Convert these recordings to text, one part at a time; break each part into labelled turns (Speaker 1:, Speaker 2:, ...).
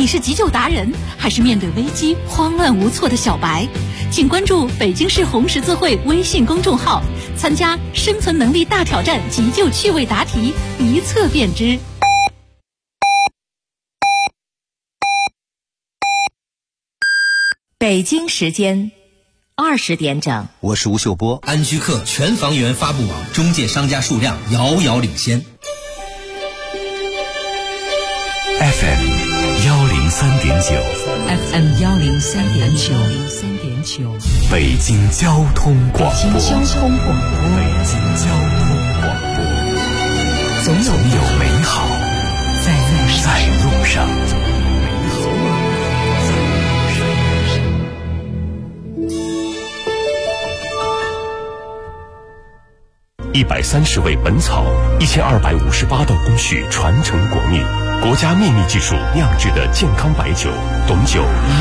Speaker 1: 你是急救达人，还是面对危机慌乱无措的小白？请关注北京市红十字会微信公众号，参加生存能力大挑战急救趣味答题，一测便知。
Speaker 2: 北京时间20点整，
Speaker 3: 我是吴秀波。
Speaker 4: 安居客全房源发布网中介商家数量遥遥领先。
Speaker 5: FM 103.9
Speaker 6: FM 103.9
Speaker 5: 北京交通广播。
Speaker 6: 北京交通广播，总有美好在路上。
Speaker 5: 130味本草，1258道工序传承国秘，国家秘密技术酿制的健康白酒，董酒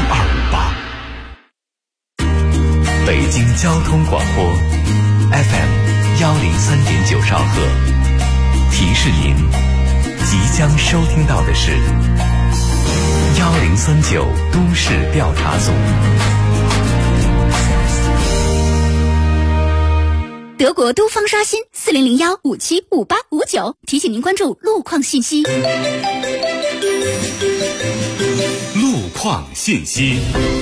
Speaker 5: 1258。
Speaker 6: 北京交通广播 FM 103.9兆赫，提示您即将收听到的是1039都市调查组。
Speaker 1: 德国都方刷新4001575859，提醒您关注路况信息。
Speaker 5: 路况信息。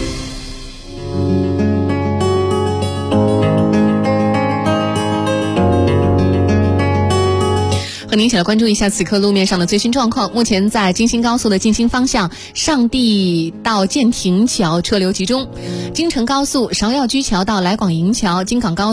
Speaker 7: 和您一起来关注一下此刻路面上的最新状况。目前在京新高速的进京方向，上地到建亭桥车流集中；京承高速芍药居桥到来广营桥，京港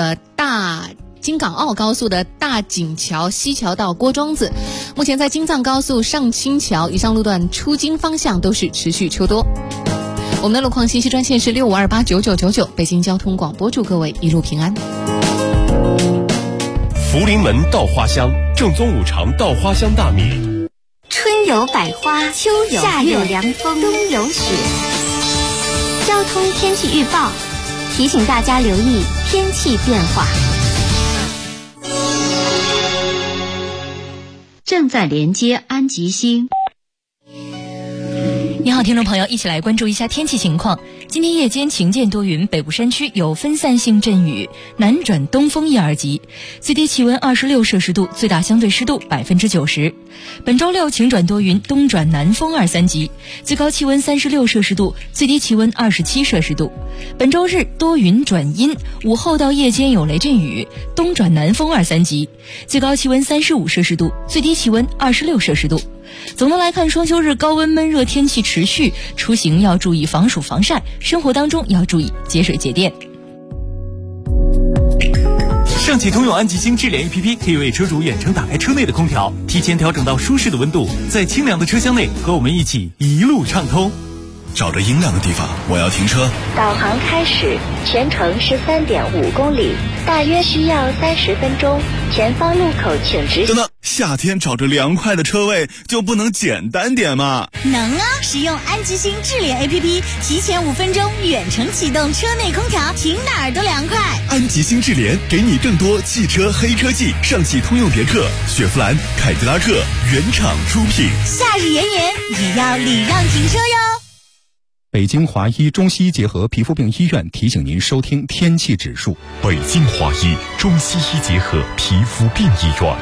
Speaker 7: 澳高速的大井桥西桥到郭庄子。目前在京藏高速上清桥以上路段出京方向都是持续车多。我们的路况信息专线是65289999，北京交通广播，祝各位一路平安。
Speaker 5: 福临门稻花香，正宗五常稻花香大米。
Speaker 8: 春有百花，秋有夏有凉风，冬有雪。交通天气预报提醒大家留意天气变化。
Speaker 9: 正在连接安吉星。
Speaker 10: 你好，听众朋友，一起来关注一下天气情况。今天夜间晴间多云，北部山区有分散性阵雨，南转东风1、2级，最低气温26摄氏度，最大相对湿度90%。本周六晴转多云，东转南风2、3级，最高气温36摄氏度，最低气温27摄氏度。本周日多云转阴，午后到夜间有雷阵雨，东转南风2、3级，最高气温35摄氏度，最低气温26摄氏度。总的来看，双休日高温闷热天气持续，出行要注意防暑防晒，生活当中要注意节水节电。
Speaker 11: 上汽通用安吉星智联 APP 可以为车主远程打开车内的空调，提前调整到舒适的温度，在清凉的车厢内和我们一起一路畅通。
Speaker 12: 找着阴凉的地方，我要停车。
Speaker 8: 导航开始，全程是3.5公里，大约需要30分钟。前方路口请直行。
Speaker 12: 等等，夏天找着凉快的车位就不能简单点吗？
Speaker 13: 能啊！使用安吉星智联 APP， 提前5分钟远程启动车内空调，停哪儿都凉快。
Speaker 12: 安吉星智联给你更多汽车黑科技，上汽通用别克、雪佛兰、凯迪拉克原厂出品。
Speaker 13: 夏日炎炎，也要礼让停车哟。
Speaker 14: 北京华医中西医结合皮肤病医院提醒您收听天气指数。
Speaker 5: 北京华医中西医结合皮肤病医院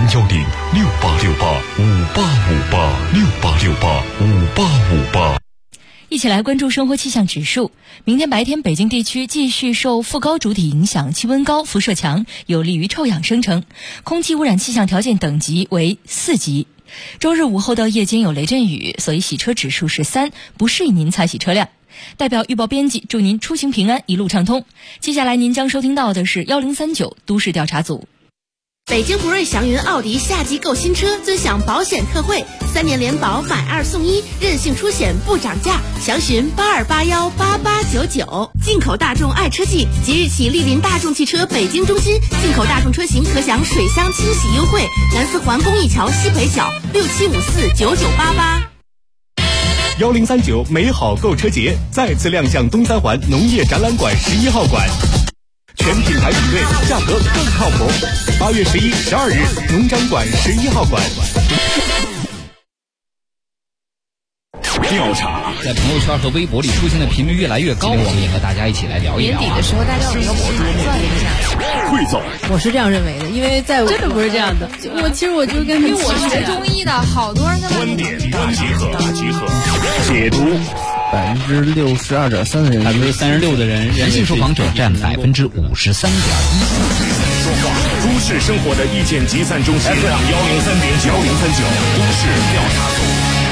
Speaker 5: ，0106868585858，688585858。
Speaker 10: 一起来关注生活气象指数。明天白天北京地区继续受副高主体影响，气温高，辐射强，有利于臭氧生成，空气污染气象条件等级为4级。周日午后到夜间有雷阵雨，所以洗车指数是3，不适宜您擦洗车辆。代表预报编辑祝您出行平安，一路畅通。接下来您将收听到的是1039都市调查组。
Speaker 15: 北京博瑞祥云奥迪夏季购新车尊享保险特惠，3年联保买2送1，任性出险不涨价，详询82818899。进口大众爱车季，即日起莅临大众汽车北京中心，进口大众车型可享水箱清洗优惠，南四环公益桥西北角67549988。1039
Speaker 16: 美好购车节再次亮相东三环农业展览馆11号馆。全品牌比对，价格更靠谱。8月11、12日，农展馆11号馆。 调查，
Speaker 3: 在朋友圈和微博里出现的频率越来越高，我们也和大家一起来聊一聊。
Speaker 7: 年底的时候，大家有没有算一下？
Speaker 16: 汇总，
Speaker 17: 我是这样认为的，因为在真的不是这样的。其实我就跟
Speaker 7: 因为我学中医的，好多人在
Speaker 16: 观点大集合，解读。
Speaker 18: 62.3%的人
Speaker 3: ，36%的人认为受访者占53.1%。
Speaker 16: 都市生活的意见集散中心 FM 103.9，都市调查组。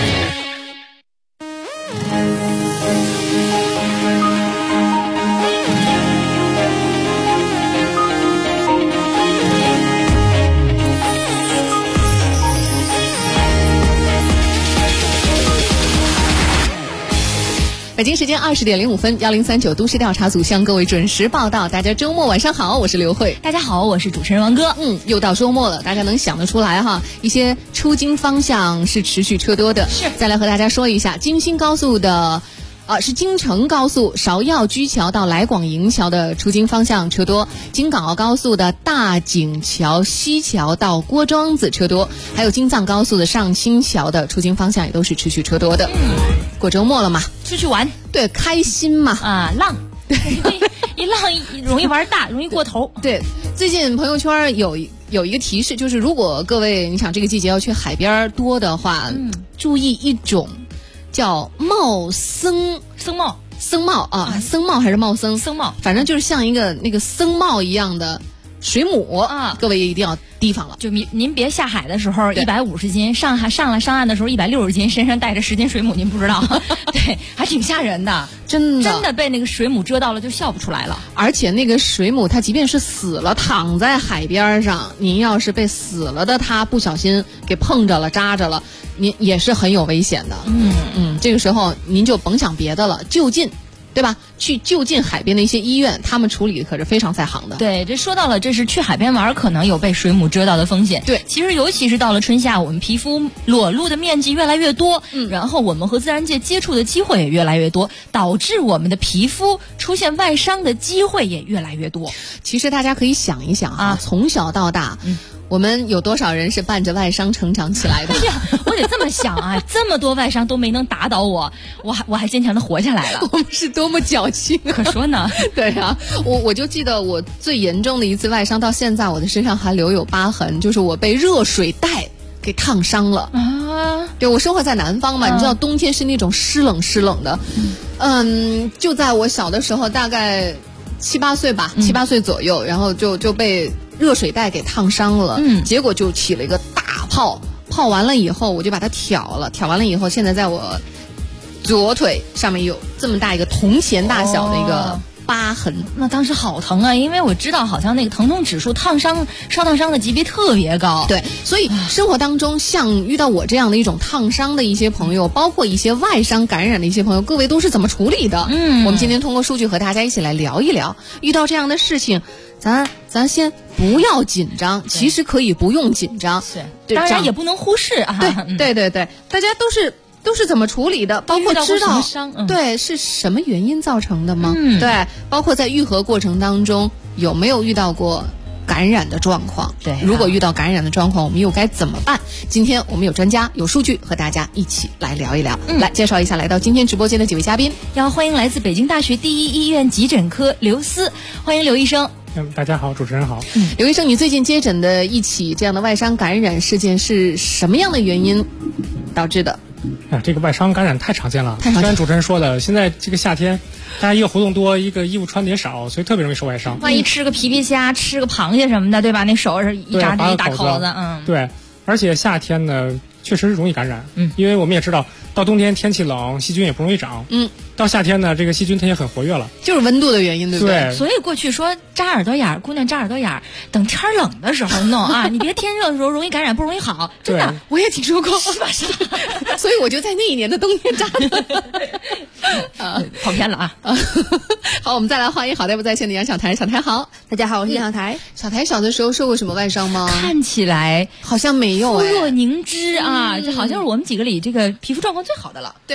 Speaker 7: 北京时间20点05分，1039都市调查组向各位准时报道。大家周末晚上好，我是刘慧。
Speaker 10: 大家好，我是主持人王哥。
Speaker 7: 又到周末了，大家能想得出来哈，一些出京方向是持续车多的。
Speaker 10: 是，
Speaker 7: 再来和大家说一下，京新高速的。是京承高速芍药居桥到来广营桥的出京方向车多，京港澳高速的大井桥西桥到郭庄子车多，还有京藏高速的上清桥的出京方向也都是持续车多的。过周末了嘛，
Speaker 10: 出去玩，
Speaker 7: 对，开心嘛，
Speaker 10: 浪，对，一浪容易玩大，容易过头。
Speaker 7: 对，最近朋友圈有一个提示，就是如果各位你想这个季节要去海边多的话，注意一种。叫茂僧帽啊，僧帽还是茂僧？
Speaker 10: 僧帽，
Speaker 7: 反正就是像一个那个僧帽一样的水母
Speaker 10: 啊，
Speaker 7: 各位一定要提防了。
Speaker 10: 就您别下海的时候150斤，上岸的时候160斤，身上带着10斤水母，您不知道，对，还挺吓人的，真的被那个水母蛰到了就笑不出来了。
Speaker 7: 而且那个水母它即便是死了，躺在海边上，您要是被死了的它不小心给碰着了扎着了，您也是很有危险的。这个时候您就甭想别的了，就近。对吧？去就近海边的一些医院，他们处理的可是非常在行的。
Speaker 10: 对，这说到了，这是去海边玩可能有被水母蛰到的风险。
Speaker 7: 对，
Speaker 10: 其实尤其是到了春夏，我们皮肤裸露的面积越来越多，然后我们和自然界接触的机会也越来越多，导致我们的皮肤出现外伤的机会也越来越多。
Speaker 7: 其实大家可以想一想啊，从小到大。我们有多少人是伴着外伤成长起来的？
Speaker 10: 哎呀，我得这么想啊，这么多外伤都没能打倒我还坚强的活下来了。
Speaker 7: 我们是多么矫情啊！
Speaker 10: 可说呢。
Speaker 7: 对啊，我就记得我最严重的一次外伤，到现在我的身上还留有疤痕，就是我被热水袋给烫伤了啊！对，我生活在南方嘛，你知道冬天是那种湿冷的，就在我小的时候，大概7、8岁吧，7、8岁左右，然后就被热水袋给烫伤了，结果就起了一个大泡，泡完了以后我就把它挑完了以后，现在在我左腿上面有这么大一个铜钱大小的一个疤痕。
Speaker 10: 那当时好疼啊，因为我知道好像那个疼痛指数烧烫伤的级别特别高。
Speaker 7: 对，所以生活当中像遇到我这样的一种烫伤的一些朋友，包括一些外伤感染的一些朋友，各位都是怎么处理的？我们今天通过数据和大家一起来聊一聊，遇到这样的事情咱先不要紧张，其实可以不用紧张，
Speaker 10: 当然也不能忽视啊。
Speaker 7: 对，大家都是怎么处理的，包括知道对是什么原因造成的吗？对，包括在愈合过程当中有没有遇到过感染的状况？
Speaker 10: 对，
Speaker 7: 如果遇到感染的状况，我们又该怎么办？今天我们有专家有数据和大家一起来聊一聊。来介绍一下来到今天直播间的几位嘉宾，
Speaker 10: 要欢迎来自北京大学第一医院急诊科刘思，欢迎刘医生。
Speaker 19: 大家好，主持人好。
Speaker 7: 刘医生，你最近接诊的一起这样的外伤感染事件是什么样的原因导致的？
Speaker 19: 这个外伤感染太常见了。虽然主持人说的，现在这个夏天，大家一个活动多，一个衣服穿的也少，所以特别容易受外伤。
Speaker 10: 万一吃个皮皮虾，吃个螃蟹什么的，对吧？那手是一扎一大口子，
Speaker 19: 对。而且夏天呢，确实容易感染，因为我们也知道，到冬天天气冷，细菌也不容易长，到夏天呢，这个细菌它也很活跃了，
Speaker 7: 就是温度的原因，对不对？
Speaker 10: 所以过去说扎耳朵眼，姑娘扎耳朵眼，等天冷的时候弄啊，你别天热的时候容易感染，不容易好，真的，
Speaker 7: 我也听说过，
Speaker 10: 是吧？
Speaker 7: 所以我就在那一年的冬天扎的，
Speaker 10: 跑偏了啊！
Speaker 7: 好，我们再来欢迎好大夫在线的杨小台，小台好，
Speaker 17: 大家好，我是杨小台。
Speaker 7: 小台小的时候受过什么外伤吗？
Speaker 10: 看起来
Speaker 7: 好像没有，
Speaker 10: 肤若凝脂啊，这好像是我们几个里这个皮肤状况最好的了。
Speaker 7: 对。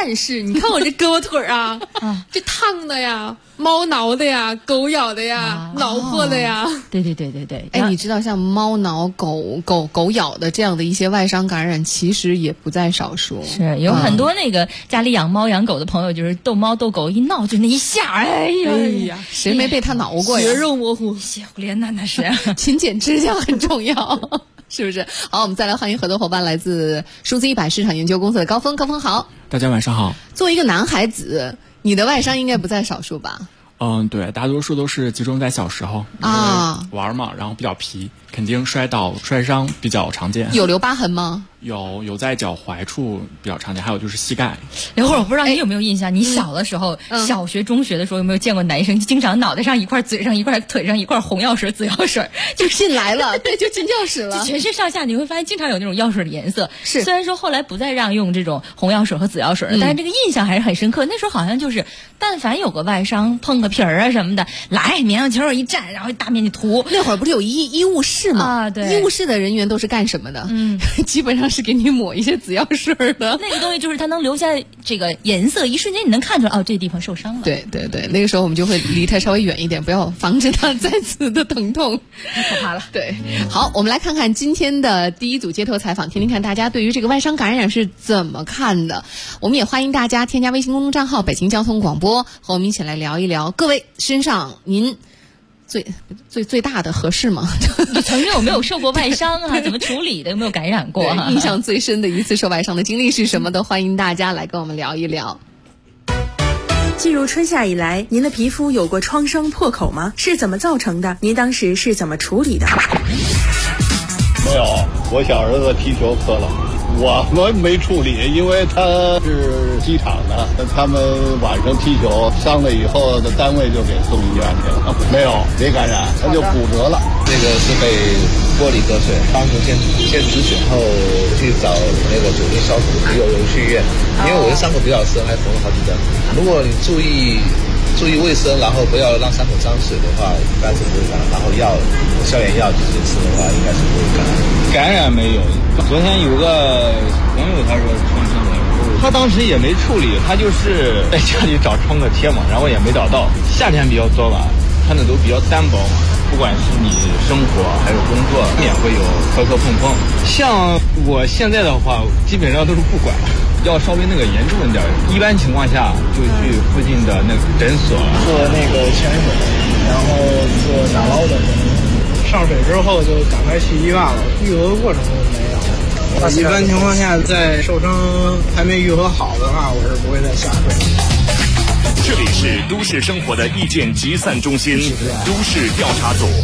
Speaker 17: 战士，你看我这胳膊腿啊，这烫的呀，猫挠的呀，狗咬的呀，挠破的呀。
Speaker 10: 对。
Speaker 7: 哎，你知道像猫挠、狗咬的这样的一些外伤感染，其实也不在少数。
Speaker 10: 是有很多那个家里养猫养狗的朋友，就是逗猫逗狗一闹就那一下，哎呀，
Speaker 7: 谁没被他挠过呀？
Speaker 17: 血肉模糊，
Speaker 10: 血糊连呐，那是
Speaker 7: 勤俭持家很重要。是不是？好，我们再来欢迎合作伙伴，来自数字100市场研究公司的高峰。高峰好，
Speaker 18: 大家晚上好。
Speaker 7: 作为一个男孩子，你的外伤应该不在少数吧？
Speaker 18: 对，大多数都是集中在小时候啊，玩嘛，然后比较皮，肯定摔倒摔伤比较常见。
Speaker 7: 有留疤痕吗？
Speaker 18: 有在脚踝处比较常见，还有就是膝盖。
Speaker 10: 刘慧，我不知道你有没有印象，你小的时候，小学、中学的时候有没有见过男生经常脑袋上一块、嘴上一块、腿上一块红药水、紫药水，
Speaker 7: 就进来了，对，就进教室了。
Speaker 10: 全身上下你会发现经常有那种药水的颜色。
Speaker 7: 是，
Speaker 10: 虽然说后来不再让用这种红药水和紫药水了，但是这个印象还是很深刻。那时候好像就是，但凡有个外伤，碰个皮儿啊什么的，来棉花球一站，然后大面积涂。
Speaker 7: 那会儿不是有医务室吗？
Speaker 10: 啊，对，
Speaker 7: 医务室的人员都是干什么的？基本上是给你抹一些紫药水的。
Speaker 10: 那个东西就是它能留下这个颜色，一瞬间你能看出来，哦，这地方受伤了。
Speaker 7: 对，那个时候我们就会离它稍微远一点，不要防止它再次的疼痛，
Speaker 10: 太可怕了。
Speaker 7: 对，好，我们来看看今天的第一组街头采访，听听看大家对于这个外伤感染是怎么看的。我们也欢迎大家添加微信公众账号北京交通广播，和我们一起来聊一聊，各位身上您最大的合适吗？
Speaker 10: 你曾经有没有受过外伤啊？怎么处理的？有没有感染过？
Speaker 7: 印象最深的一次受外伤的经历是什么的？欢迎大家来跟我们聊一聊。
Speaker 20: 进入春夏以来，您的皮肤有过创伤破口吗？是怎么造成的？您当时是怎么处理的？
Speaker 21: 没有，我小儿子踢球磕了，我们没处理，因为他是机场的，他们晚上踢球伤了以后，单位就给送医院去了。没有，没感染，他就骨折了。
Speaker 22: 这个是被玻璃割碎，当时先止血后去找那个酒精消毒，有去医院，因为我的伤口比较深，还缝了好几针。如果你注意卫生，然后不要让伤口沾水的话，一般是不会感染。然后消炎药继续吃的话，应该是不会感染。
Speaker 23: 感染没有。昨天有个朋友他说创伤了，他当时也没处理，他就是在家里找创可贴嘛，然后也没找到。夏天比较多吧，穿的都比较单薄嘛，不管是你生活还有工作，也会有磕磕碰碰。像我现在的话，基本上都是不管了。要稍微那个严重一点，一般情况下就去附近的那个诊所
Speaker 24: 做那个潜水，然后做打捞的。上水之后就赶快去医院了，愈合过程都没有。一般情况下，在受伤还没愈合好的话，我是不会再下水。
Speaker 5: 这里是都市生活的意见集散中心，都市调查组。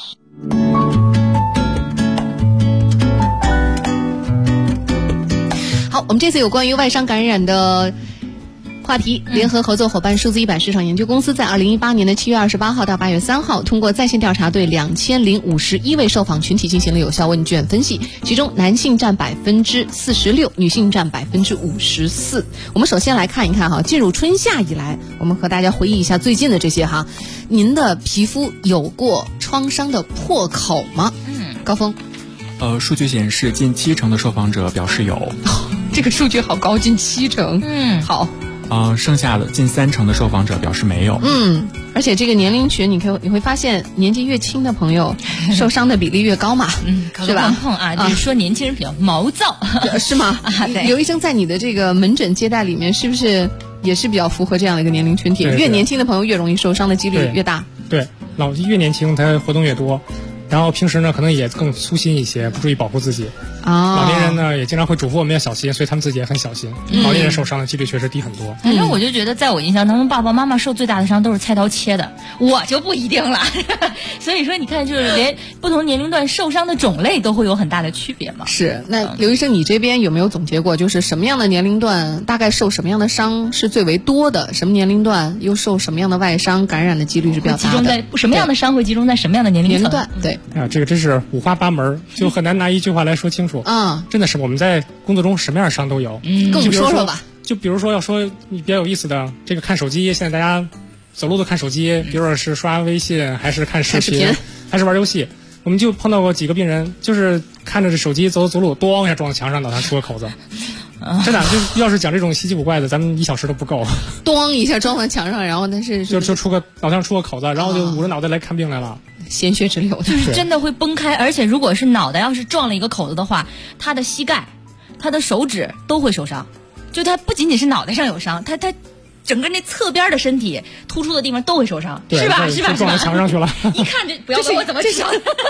Speaker 7: 好，我们这次有关于外伤感染的话题，联合合作伙伴数字100市场研究公司在2018年的7月28号到8月3号，通过在线调查对2051位受访群体进行了有效问卷分析，其中男性占46%，女性占54%。我们首先来看一看哈，进入春夏以来，我们和大家回忆一下最近的这些哈，您的皮肤有过创伤的破口吗？高峰。
Speaker 18: 数据显示，近70%的受访者表示有。
Speaker 7: 这个数据好高，近70%。好。
Speaker 18: 剩下的近30%的受访者表示没有。
Speaker 7: 而且这个年龄群，你会发现，年纪越轻的朋友受伤的比例越高嘛，是吧？
Speaker 10: 就是说年轻人比较毛躁，
Speaker 7: 是吗？
Speaker 10: 对。
Speaker 7: 刘医生在你的这个门诊接待里面，是不是也是比较符合这样的一个年龄群体？
Speaker 19: 对，
Speaker 7: 越年轻的朋友越容易受伤的几率越大。
Speaker 19: 对，越年轻他活动越多。然后平时呢，可能也更粗心一些，不注意保护自己。老年人呢，也经常会嘱咐我们要小心，所以他们自己也很小心。老年人受伤的几率确实低很多。
Speaker 10: 反正我就觉得，在我印象当中，爸爸妈妈受最大的伤都是菜刀切的，我就不一定了。所以说，你看，就是连不同年龄段受伤的种类都会有很大的区别嘛。
Speaker 7: 是。那刘医生，你这边有没有总结过，就是什么样的年龄段大概受什么样的伤是最为多的？什么年龄段又受什么样的外伤感染的几率是比较大的？
Speaker 10: 集中在什么样的伤会集中在什么样的年龄
Speaker 7: 段？对。
Speaker 19: 这个真是五花八门，就很难拿一句话来说清楚。真的是我们在工作中什么样的伤都有。
Speaker 7: 跟我们说说吧。
Speaker 19: 就比如说要说你比较有意思的，这个看手机，现在大家走路都看手机，比如说是刷微信，还是看视频，还是玩游戏。我们就碰到过几个病人，就是看着这手机走路，咣一下撞到墙上，脑袋出个口子。 真的，就要是讲这种稀奇古怪的，咱们1小时都不够。
Speaker 7: 咣一下撞到墙上，然后但是
Speaker 19: 就出个脑袋上出个口子，然后就捂着脑袋来看病来了，
Speaker 7: 鲜血直流的，
Speaker 10: 就是真的会崩开。而且如果是脑袋要是撞了一个口子的话，他的膝盖、他的手指都会受伤。就他不仅仅是脑袋上有伤，他整个那侧边的身体突出的地方都会受伤，是吧？
Speaker 19: 撞到墙上去了。
Speaker 10: 一看就不要问我怎么知道，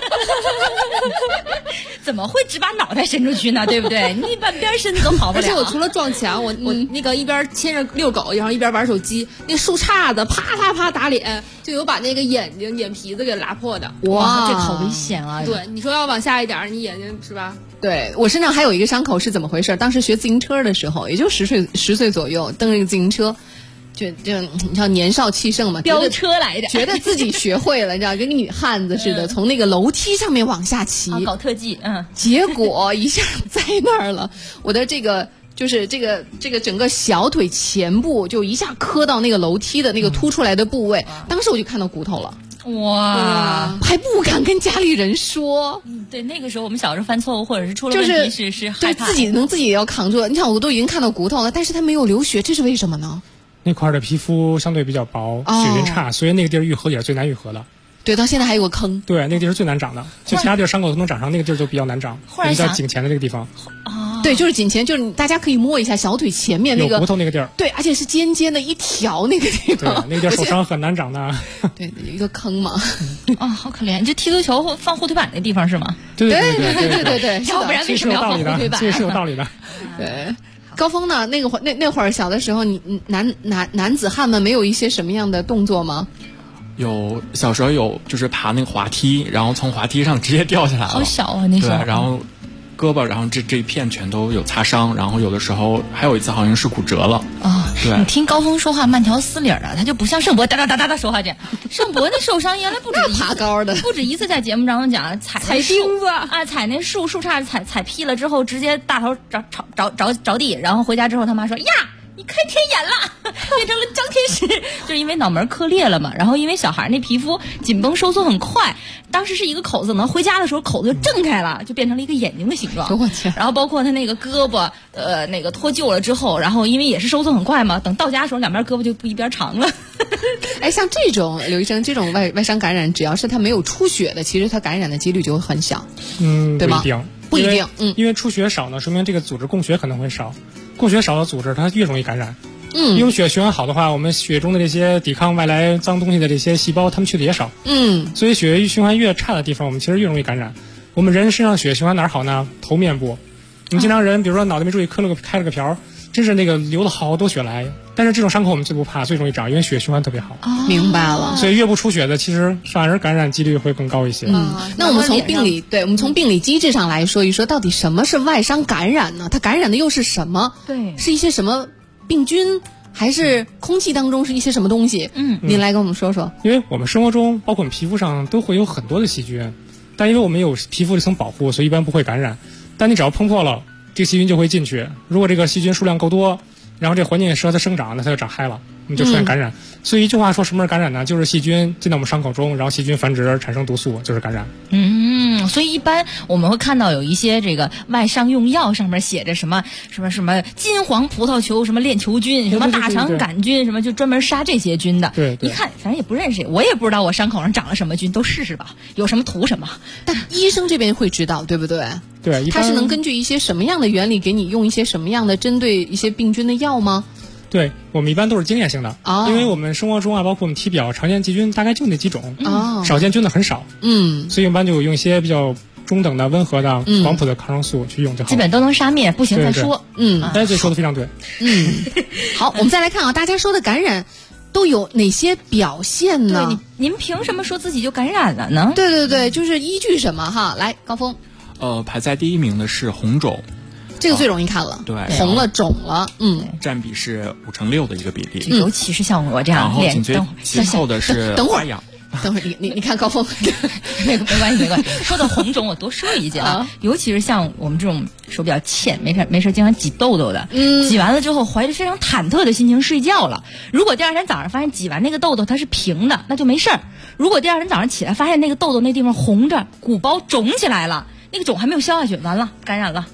Speaker 10: 怎么会只把脑袋伸出去呢？对不对？你半边身子都跑不了。
Speaker 17: 而且我除了撞墙，我那个一边牵着遛狗，然后一边玩手机，那树杈子啪啪啪打脸，就有把那个眼皮子给拉破的。
Speaker 10: 哇，这好危险啊！
Speaker 17: 对，你说要往下一点，你眼睛是吧？
Speaker 7: 对，我身上还有一个伤口是怎么回事？当时学自行车的时候，也就10岁左右，蹬着一个自行车。就你知道年少气盛嘛，
Speaker 10: 飙车来的，
Speaker 7: 觉得自己学会了，你知道，跟个女汉子似的，从那个楼梯上面往下骑，
Speaker 10: 搞特技，
Speaker 7: 结果一下在那儿了，我的这个就是这个整个小腿前部就一下磕到那个楼梯的那个凸出来的部位，当时我就看到骨头了。
Speaker 10: 哇，
Speaker 7: 还不敢跟家里人说。
Speaker 10: 对，那个时候我们小时候犯错误或者是出了问题是害怕，
Speaker 7: 自己也要扛住。你看，我都已经看到骨头了，但是它没有流血，这是为什么呢？
Speaker 19: 那块的皮肤相对比较薄，血运差，所以那个地儿愈合也是最难愈合的。
Speaker 7: 对，到现在还有个坑。
Speaker 19: 对，那个地儿是最难长的，就其他地儿伤口都能长上，那个地儿就比较难长。
Speaker 10: 忽然
Speaker 19: 在颈前的这个地方。
Speaker 7: 对，就是颈前，就是大家可以摸一下小腿前面那个
Speaker 19: 有骨头那个地儿。
Speaker 7: 对，而且是尖尖的一条那个地方。
Speaker 19: 对，那个地儿受伤很难长的。
Speaker 7: 对，有一个坑嘛。
Speaker 10: 啊，好可怜！这踢足球放护腿板那地方是吗？
Speaker 19: 对，
Speaker 10: 要不然为什么要放护腿板？
Speaker 19: 这是有道理的。
Speaker 7: 对。高峰呢？那会儿小的时候，你男子汉们没有一些什么样的动作吗？
Speaker 18: 有，小时候有，就是爬那个滑梯，然后从滑梯上直接掉下来了。
Speaker 10: 好小啊，那时候。
Speaker 18: 对，然后胳膊，然后这一片全都有擦伤，然后有的时候还有一次好像是骨折了。对，
Speaker 10: 你听高峰说话慢条斯理的，他就不像盛博哒哒哒哒哒说话这样。盛博那受伤原来不止
Speaker 7: 爬高的，
Speaker 10: 不止一次在节目当中讲踩
Speaker 17: 钉子
Speaker 10: 啊，踩那树杈踩劈了之后，直接大头着地，然后回家之后他妈说呀。你开天眼了，变成了张天使，就是因为脑门磕裂了嘛。然后因为小孩那皮肤紧绷收缩很快，当时是一个口子呢，回家的时候口子就挣开了，就变成了一个眼睛的形状。然后包括他那个胳膊，那个脱臼了之后，然后因为也是收缩很快嘛，等到家的时候两边胳膊就不一边长了。
Speaker 7: 哎，像这种刘医生这种外伤感染，只要是他没有出血的，其实他感染的几率就很小。对吗？不一定，
Speaker 19: 因为出血少呢，说明这个组织供血可能会少。供血少的组织它越容易感染。因为血循环好的话，我们血中的这些抵抗外来脏东西的这些细胞，它们去的也少。所以血液循环越差的地方，我们其实越容易感染。我们人身上血循环哪儿好呢？头面部。你们经常人，比如说脑袋没注意开了个瓢，真是那个流了好多血来。但是这种伤口我们最不怕，最容易长，因为血循环特别好。
Speaker 7: 明白了。
Speaker 19: 所以越不出血的，其实反而感染几率会更高一些。
Speaker 7: 那我们从病理机制上来说一说，到底什么是外伤感染呢？它感染的又是什么？
Speaker 10: 对，
Speaker 7: 是一些什么病菌，还是空气当中是一些什么东西？您来跟我们说说。
Speaker 19: 因为我们生活中，包括我们皮肤上都会有很多的细菌，但因为我们有皮肤这层保护，所以一般不会感染。但你只要碰破了，这个细菌就会进去。如果这个细菌数量够多，然后这个环境也适合它生长，那它就长嗨了，你就出现感染。所以一句话说，什么是感染呢？就是细菌进到我们伤口中，然后细菌繁殖产生毒素，就是感染。
Speaker 10: 所以一般我们会看到有一些这个外伤用药上面写着什么金黄葡萄球什么链球菌，什么大肠杆菌，什么就专门杀这些菌的。
Speaker 19: 对，
Speaker 10: 一看反正也不认识，我也不知道我伤口上长了什么菌，都试试吧，有什么涂什么。
Speaker 7: 但医生这边会知道，对不对？
Speaker 19: 对，
Speaker 7: 他是能根据一些什么样的原理给你用一些什么样的针对一些病菌的药吗？
Speaker 19: 对，我们一般都是经验性的，因为我们生活中啊，包括我们体表常见细菌大概就那几种，少见菌的很少，所以一般就用一些比较中等的、温和的、广谱的抗生素去用就好，
Speaker 10: 基本都能杀灭，不行再说。
Speaker 19: 大家这说的非常对。
Speaker 7: 好，我们再来看啊，大家说的感染都有哪些表现呢？
Speaker 10: 对，您凭什么说自己就感染了呢？
Speaker 7: 对，就是依据什么哈？来，高峰。
Speaker 18: 排在第一名的是红肿。
Speaker 7: 这个最容易看了，
Speaker 18: 对，
Speaker 7: 红了肿了，
Speaker 18: 占比是6%的一个比例，
Speaker 10: 尤其是像我这样脸，
Speaker 18: 然后其后的是
Speaker 7: 发痒。等会儿你看高峰，
Speaker 10: 那个没关系。说到红肿，我多说一句啊，尤其是像我们这种手比较欠，没事经常挤痘痘的，挤完了之后怀着非常忐忑的心情睡觉了。如果第二天早上发现挤完那个痘痘它是平的，那就没事儿；如果第二天早上起来发现那个痘痘那地方红着，鼓包肿起来了，那个肿还没有消下去，完了感染了。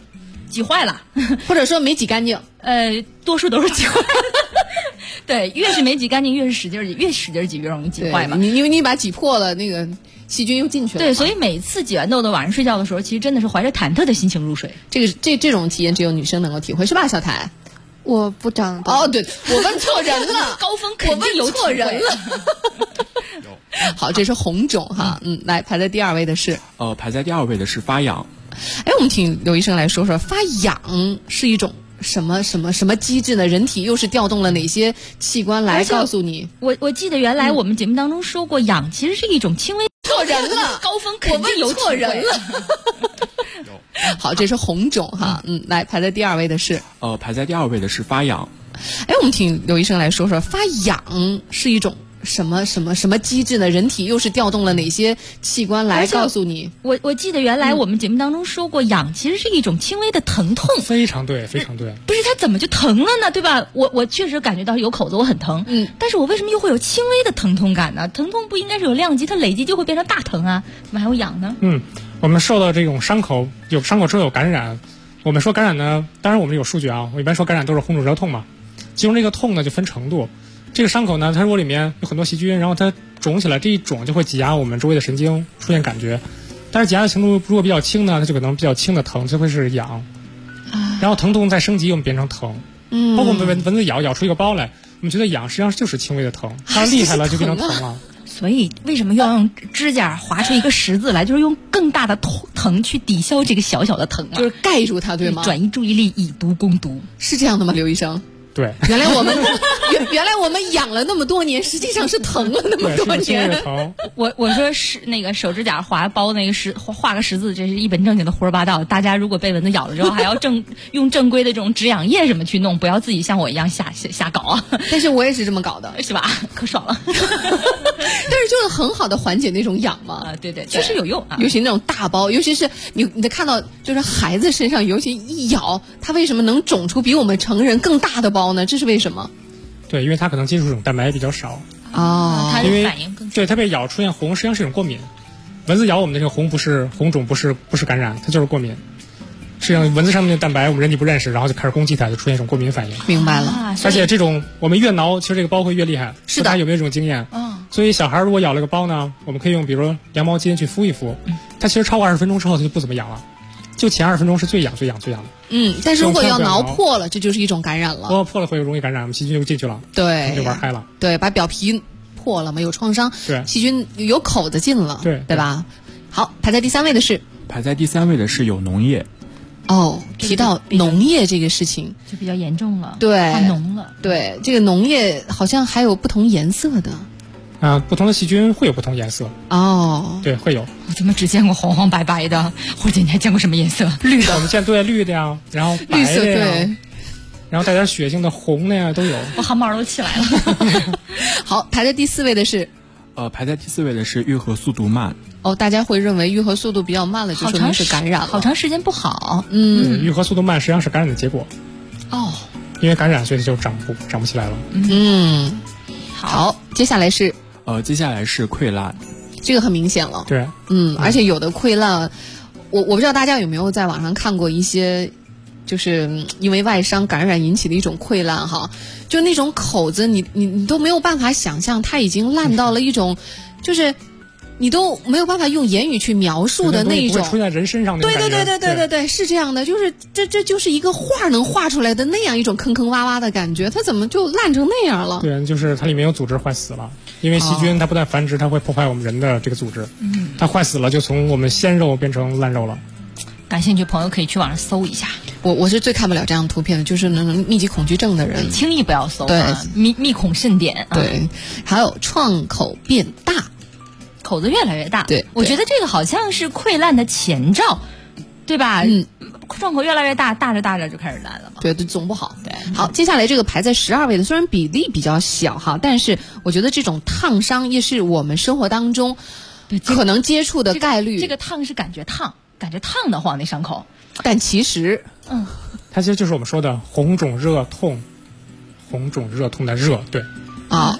Speaker 10: 挤坏了，
Speaker 7: 或者说没挤干净。
Speaker 10: 多数都是挤坏了。对，越是没挤干净，越使劲挤，越容易挤坏嘛。
Speaker 7: 因为你把挤破了，那个细菌又进去了。
Speaker 10: 对，所以每次挤完痘痘，晚上睡觉的时候，其实真的是怀着忐忑的心情入睡。
Speaker 7: 这种体验只有女生能够体会，是吧，小台？
Speaker 1: 我不长痘。
Speaker 7: 哦，对，我问错人了，
Speaker 10: 高峰肯定有
Speaker 7: 错人了。好，这是红肿哈，来排在第2位的是，
Speaker 18: 排在第2位的是发痒。
Speaker 7: 哎，我们请刘医生来说说，发痒是一种什么机制呢？人体又是调动了哪些器官来告诉你？
Speaker 10: 我记得原来我们节目当中说过，痒其实是一种轻微。
Speaker 7: 错人了，
Speaker 10: 高峰肯定有
Speaker 7: 错人了。好，这是红肿哈，来排在第2位的是，
Speaker 18: 排在第2位的是发痒。
Speaker 7: 哎，我们请刘医生来说说，发痒是一种什么机制呢？人体又是调动了哪些器官来告诉你？
Speaker 10: 我记得原来我们节目当中说过，痒其实是一种轻微的疼痛。
Speaker 19: 非常对，非常对。
Speaker 10: 不是它怎么就疼了呢？对吧？我确实感觉到有口子，我很疼。但是我为什么又会有轻微的疼痛感呢？疼痛不应该是有量级，它累积就会变成大疼啊？怎么还有痒呢？
Speaker 19: 我们受到这种伤口之后有感染，我们说感染呢，当然我们有数据啊。我一般说感染都是红肿热痛嘛，其中这个痛呢就分程度。这个伤口呢，它如果里面有很多细菌，然后它肿起来，这一肿就会挤压我们周围的神经，出现感觉。但是挤压的程度如果比较轻呢，它就可能比较轻的疼，就会是痒。然后疼痛再升级，我们变成疼。包括我们蚊子咬出一个包来，我们觉得痒实际上就是轻微的疼，它厉害了就变成疼了。
Speaker 10: 所以为什么要用指甲划出一个十字来，就是用更大的疼去抵消这个小小的疼啊，
Speaker 7: 就是盖住它，对吗？
Speaker 10: 转移注意力，以毒攻毒，
Speaker 7: 是这样的吗，刘医生？
Speaker 19: 对，
Speaker 7: 原来我们养了那么多年，实际上是疼了那么多年。
Speaker 10: 我说是那个手指甲划包那个画个十字，这是一本正经的胡说八道。大家如果被蚊子咬了之后，还要用正规的这种止痒液什么去弄，不要自己像我一样瞎搞啊。
Speaker 7: 但是我也是这么搞的，
Speaker 10: 是吧？可爽了。
Speaker 7: 但是就是很好的缓解那种痒嘛。
Speaker 10: 对，确实有用啊。
Speaker 7: 尤其那种大包，尤其是你得看到，就是孩子身上，尤其一咬，他为什么能肿出比我们成人更大的包呢？这是为什么？
Speaker 19: 对，因为它可能接触这种蛋白比较少。
Speaker 10: 它的反应更
Speaker 19: 对，它被咬出现红，实际上是一种过敏。蚊子咬我们的这个红肿不是感染，它就是过敏。实际上蚊子上面的蛋白我们人体不认识，然后就开始攻击它，就出现一种过敏反应。
Speaker 7: 明白了。
Speaker 19: 而且这种我们越挠，其实这个包会越厉害。
Speaker 7: 是的。
Speaker 19: 大家有没有这种经验？所以小孩如果咬了个包呢，我们可以用比如凉毛巾去敷一敷，它其实超过20分钟之后它就不怎么痒了。就前20分钟是最痒的。
Speaker 7: 但是如果要挠破了，这就是一种感染了。
Speaker 19: 破了会容易感染，我们细菌就进去了，
Speaker 7: 对，
Speaker 19: 就玩嗨了。
Speaker 7: 对，把表皮破了嘛，有创伤，
Speaker 19: 对，
Speaker 7: 细菌有口子进了，对吧？好，排在第3位的是
Speaker 18: 有脓液。
Speaker 7: 提到脓液这个事情
Speaker 10: 就比较严重了，
Speaker 7: 对，
Speaker 10: 太脓了。
Speaker 7: 对，这个脓液好像还有不同颜色的。
Speaker 19: 不同的细菌会有不同颜色。对，会有。
Speaker 10: 我怎么只见过黄黄白白的？或者你还见过什么颜色？绿的。
Speaker 19: 我们见绿的呀，然后白的呀，
Speaker 7: 绿色对，
Speaker 19: 然后带点血性的红的呀都有。
Speaker 10: 我汗毛都起来了。
Speaker 7: 好，排在第4位的是，
Speaker 18: 排在第4位的是愈合速度慢。
Speaker 7: 大家会认为愈合速度比较慢了，就说明是感染了，
Speaker 10: 好长时间不好。
Speaker 19: 愈合速度慢实际上是感染的结果。因为感染，所以就长不起来了。
Speaker 7: 好，接下来是
Speaker 18: 溃烂，
Speaker 7: 这个很明显了。
Speaker 19: 对，
Speaker 7: 而且有的溃烂，我不知道大家有没有在网上看过一些，就是因为外伤感染引起的一种溃烂哈，就那种口子，你都没有办法想象，它已经烂到了一种，就是你都没有办法用言语去描述的那一种，
Speaker 19: 出现在人身上的。
Speaker 7: 对，是这样的，就是这就是一个画能画出来的那样一种坑坑洼洼的感觉，它怎么就烂成那样了？
Speaker 19: 对，就是它里面有组织坏死了，因为细菌它不断繁殖，它会破坏我们人的这个组织，它坏死了就从我们鲜肉变成烂肉了。
Speaker 10: 感兴趣朋友可以去网上搜一下。
Speaker 7: 我是最看不了这样的图片的，就是那种密集恐惧症的人，
Speaker 10: 轻易不要搜。
Speaker 7: 对，
Speaker 10: 密孔甚点。
Speaker 7: 对，还有创口变大。
Speaker 10: 口子越来越大，
Speaker 7: 对，
Speaker 10: 我觉得这个好像是溃烂的前兆，对吧？创口越来越大，大着就开始烂了嘛。
Speaker 7: 对，总不好。对，好，接下来这个排在12位的，虽然比例比较小哈，但是我觉得这种烫伤也是我们生活当中可能接触的概率。
Speaker 10: 这个烫是感觉烫得慌那伤口，
Speaker 7: 但其实，
Speaker 19: 它其实就是我们说的红肿热痛的热，对。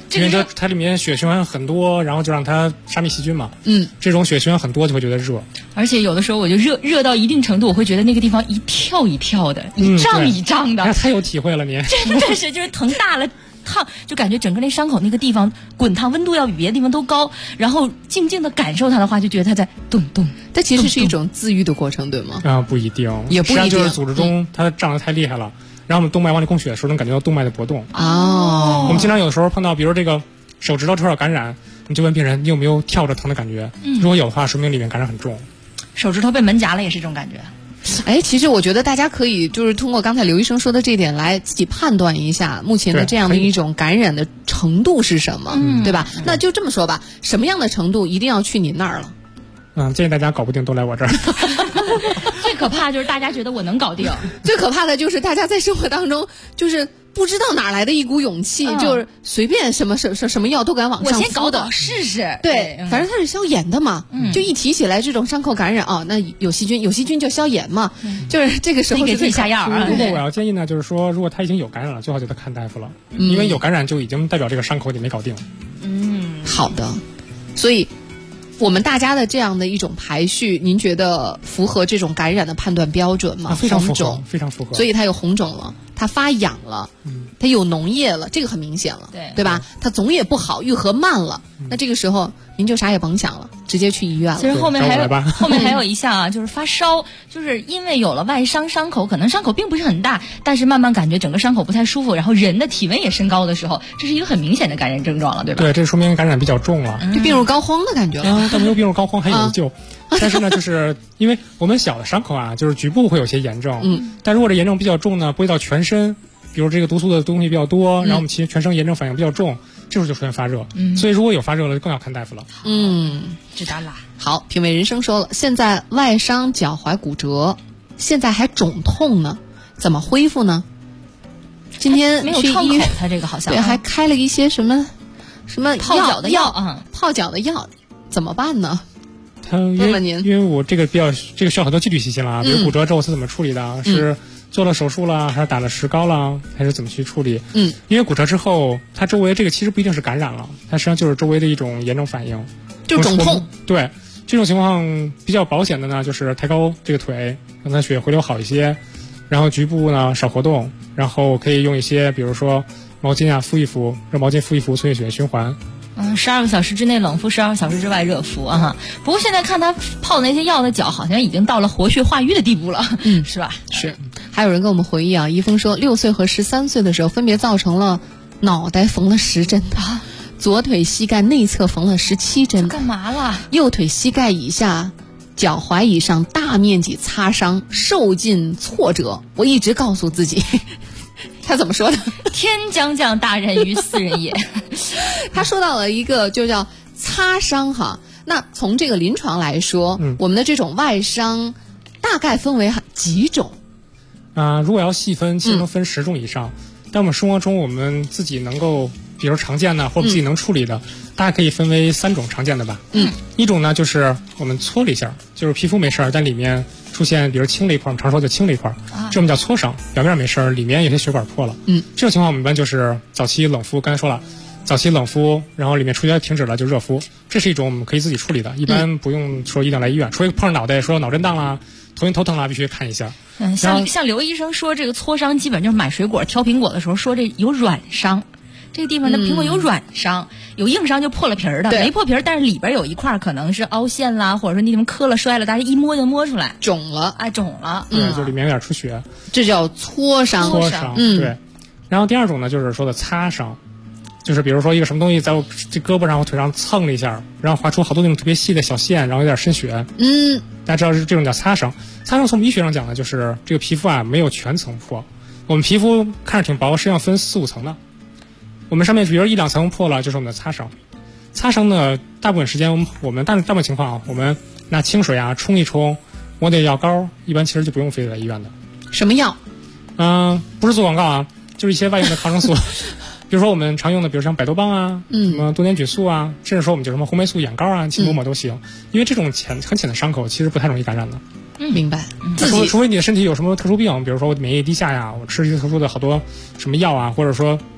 Speaker 19: 因为它里面血循环很多，然后就让它杀灭细菌嘛。这种血循环很多就会觉得热，
Speaker 10: 而且有的时候我就热到一定程度，我会觉得那个地方一跳一跳的，一胀一胀的。
Speaker 19: 太有体会了，你
Speaker 10: 真的是就是疼大了。烫就感觉整个那伤口那个地方滚烫，温度要比别的地方都高，然后静静的感受它的话，就觉得它在动动。
Speaker 7: 它其实是一种自愈的过程，对吗？
Speaker 19: 不一定，
Speaker 7: 也不一定，
Speaker 19: 实际上就是组织中它胀得太厉害了，然后我们动脉往里供血的时候能感觉到动脉的搏动。
Speaker 7: 我
Speaker 19: 们经常有时候碰到，比如这个手指头受到感染，你就问病人你有没有跳着疼的感觉？如果有的话，说明里面感染很重。
Speaker 10: 手指头被门夹了也是这种感觉。
Speaker 7: 其实我觉得大家可以就是通过刚才刘医生说的这点来自己判断一下目前的这样的一种感染的程度是什么，对吧？那就这么说吧，什么样的程度一定要去您那儿了？
Speaker 19: 建议大家搞不定都来我这儿。
Speaker 10: 最可怕就是大家觉得我能搞定，
Speaker 7: 最可怕的就是大家在生活当中就是不知道哪来的一股勇气，就是随便什么药都敢往上敷的。
Speaker 10: 我先搞搞试试。
Speaker 7: 对，反正它是消炎的嘛，就一提起来这种伤口感染那有细菌就消炎嘛，就是这个时候
Speaker 10: 给自己下药啊。
Speaker 19: 如果我要建议呢，就是说如果他已经有感染了，最好就得看大夫了，因为有感染就已经代表这个伤口你没搞定。
Speaker 7: 好的，所以我们大家的这样的一种排序，您觉得符合这种感染的判断标准吗？
Speaker 19: 非常符合，非常符合。
Speaker 7: 所以它有红肿了，它发痒了，它有脓液了，这个很明显了，对吧？它总也不好，愈合慢了，那这个时候您就啥也甭想了，直接去医院了。
Speaker 10: 其实后面还有一项啊，就是发烧，就是因为有了外伤伤口，可能伤口并不是很大，但是慢慢感觉整个伤口不太舒服，然后人的体温也升高的时候，这是一个很明显的感染症状了，对吧？
Speaker 19: 对，这说明感染比较重了，
Speaker 7: 就病入膏肓的感觉了。
Speaker 19: 但没有病入膏肓还有救。但是呢，就是因为我们小的伤口啊，就是局部会有些炎症，但如果这炎症比较重呢，不会到全身，比如这个毒素的东西比较多，然后我们其实全身炎症反应比较重，这时候就出现发热。所以如果有发热了，就更要看大夫了。
Speaker 10: 知道啦。
Speaker 7: 好，品味人生说了，现在外伤脚踝骨折，现在还肿痛呢，怎么恢复呢？今天
Speaker 10: 没有创口，他这个好像
Speaker 7: 对，还开了一些什么
Speaker 10: 泡脚的药
Speaker 7: 泡脚的药，怎么办呢？
Speaker 19: 问问您，因为我这个需要很多具体信息了啊，比如骨折之后是怎么处理的，是做了手术了，还是打了石膏了，还是怎么去处理？因为骨折之后，它周围这个其实不一定是感染了，它实际上就是周围的一种炎症反应，
Speaker 7: 就肿痛。
Speaker 19: 对，这种情况比较保险的呢，就是抬高这个腿，让它血液回流好一些，然后局部呢少活动，然后可以用一些比如说毛巾啊敷一敷，热毛巾敷一敷，促进血液循环。
Speaker 10: 12个小时之内冷敷，12个小时之外热敷啊。不过现在看他泡那些药的脚，好像已经到了活血化瘀的地步了，是吧？
Speaker 7: 是。还有人跟我们回忆啊，一峰说，6岁和13岁的时候分别造成了脑袋缝了10针的，左腿膝盖内侧缝了17针，
Speaker 10: 干嘛了？
Speaker 7: 右腿膝盖以下、脚踝以上大面积擦伤，受尽挫折。我一直告诉自己。他怎么说的？
Speaker 10: 天将降大任于斯人也。
Speaker 7: 他说到了一个就叫擦伤哈。那从这个临床来说，我们的这种外伤大概分为几种？
Speaker 19: 如果要细分，其实能分10种以上。但我们生活中我们自己能够，比如常见的或者自己能处理的，大概可以分为3种常见的吧。一种呢就是我们搓了一下，就是皮肤没事儿，但里面出现比如青了一块，我们常说的青了一块，这我们叫搓伤，表面没事儿，里面有些血管破了。这种情况我们一般就是早期冷敷，刚才说了，早期冷敷，然后里面出血停止了就热敷，这是一种我们可以自己处理的，一般不用说一定来医院，除非碰上脑袋说脑震荡啦、头疼啦，必须看一下。
Speaker 10: 像刘医生说这个搓伤基本就是买水果挑苹果的时候说这有软伤，这个地方的苹果有软伤，有硬伤就破了皮儿的，没破皮儿但是里边有一块可能是凹陷啦，或者说那地方磕了摔了，大家一摸就摸出来
Speaker 7: 肿了，
Speaker 10: 肿了，
Speaker 19: 对，就里面有点出血，
Speaker 7: 这叫搓伤。
Speaker 19: 对。然后第二种呢就是说的擦伤，就是比如说一个什么东西在我这胳膊上或腿上蹭了一下，然后划出好多那种特别细的小线，然后有点渗血。大家知道是这种叫擦伤。擦伤从医学上讲呢，就是这个皮肤啊没有全层破。我们皮肤看着挺薄，实际上分4、5层的。我们上面比如1、2层破了，就是我们的擦伤。擦伤呢，大部分时间我们大部分情况啊，我们拿清水啊冲一冲，抹点药膏，一般其实就不用非得来医院的。
Speaker 7: 什么药？
Speaker 19: 不是做广告啊，就是一些外用的抗生素。比如说我们常用的，比如像百多邦啊，什么多粘菌素啊，甚至说我们就什么红霉素眼膏啊，轻抹都行。因为这种很浅的伤口，其实不太容易感染的。
Speaker 7: 明白。
Speaker 19: 除非你的身体有什么特殊病，比如说我免疫力低下呀，我吃一些特殊的好多什么药啊，或者说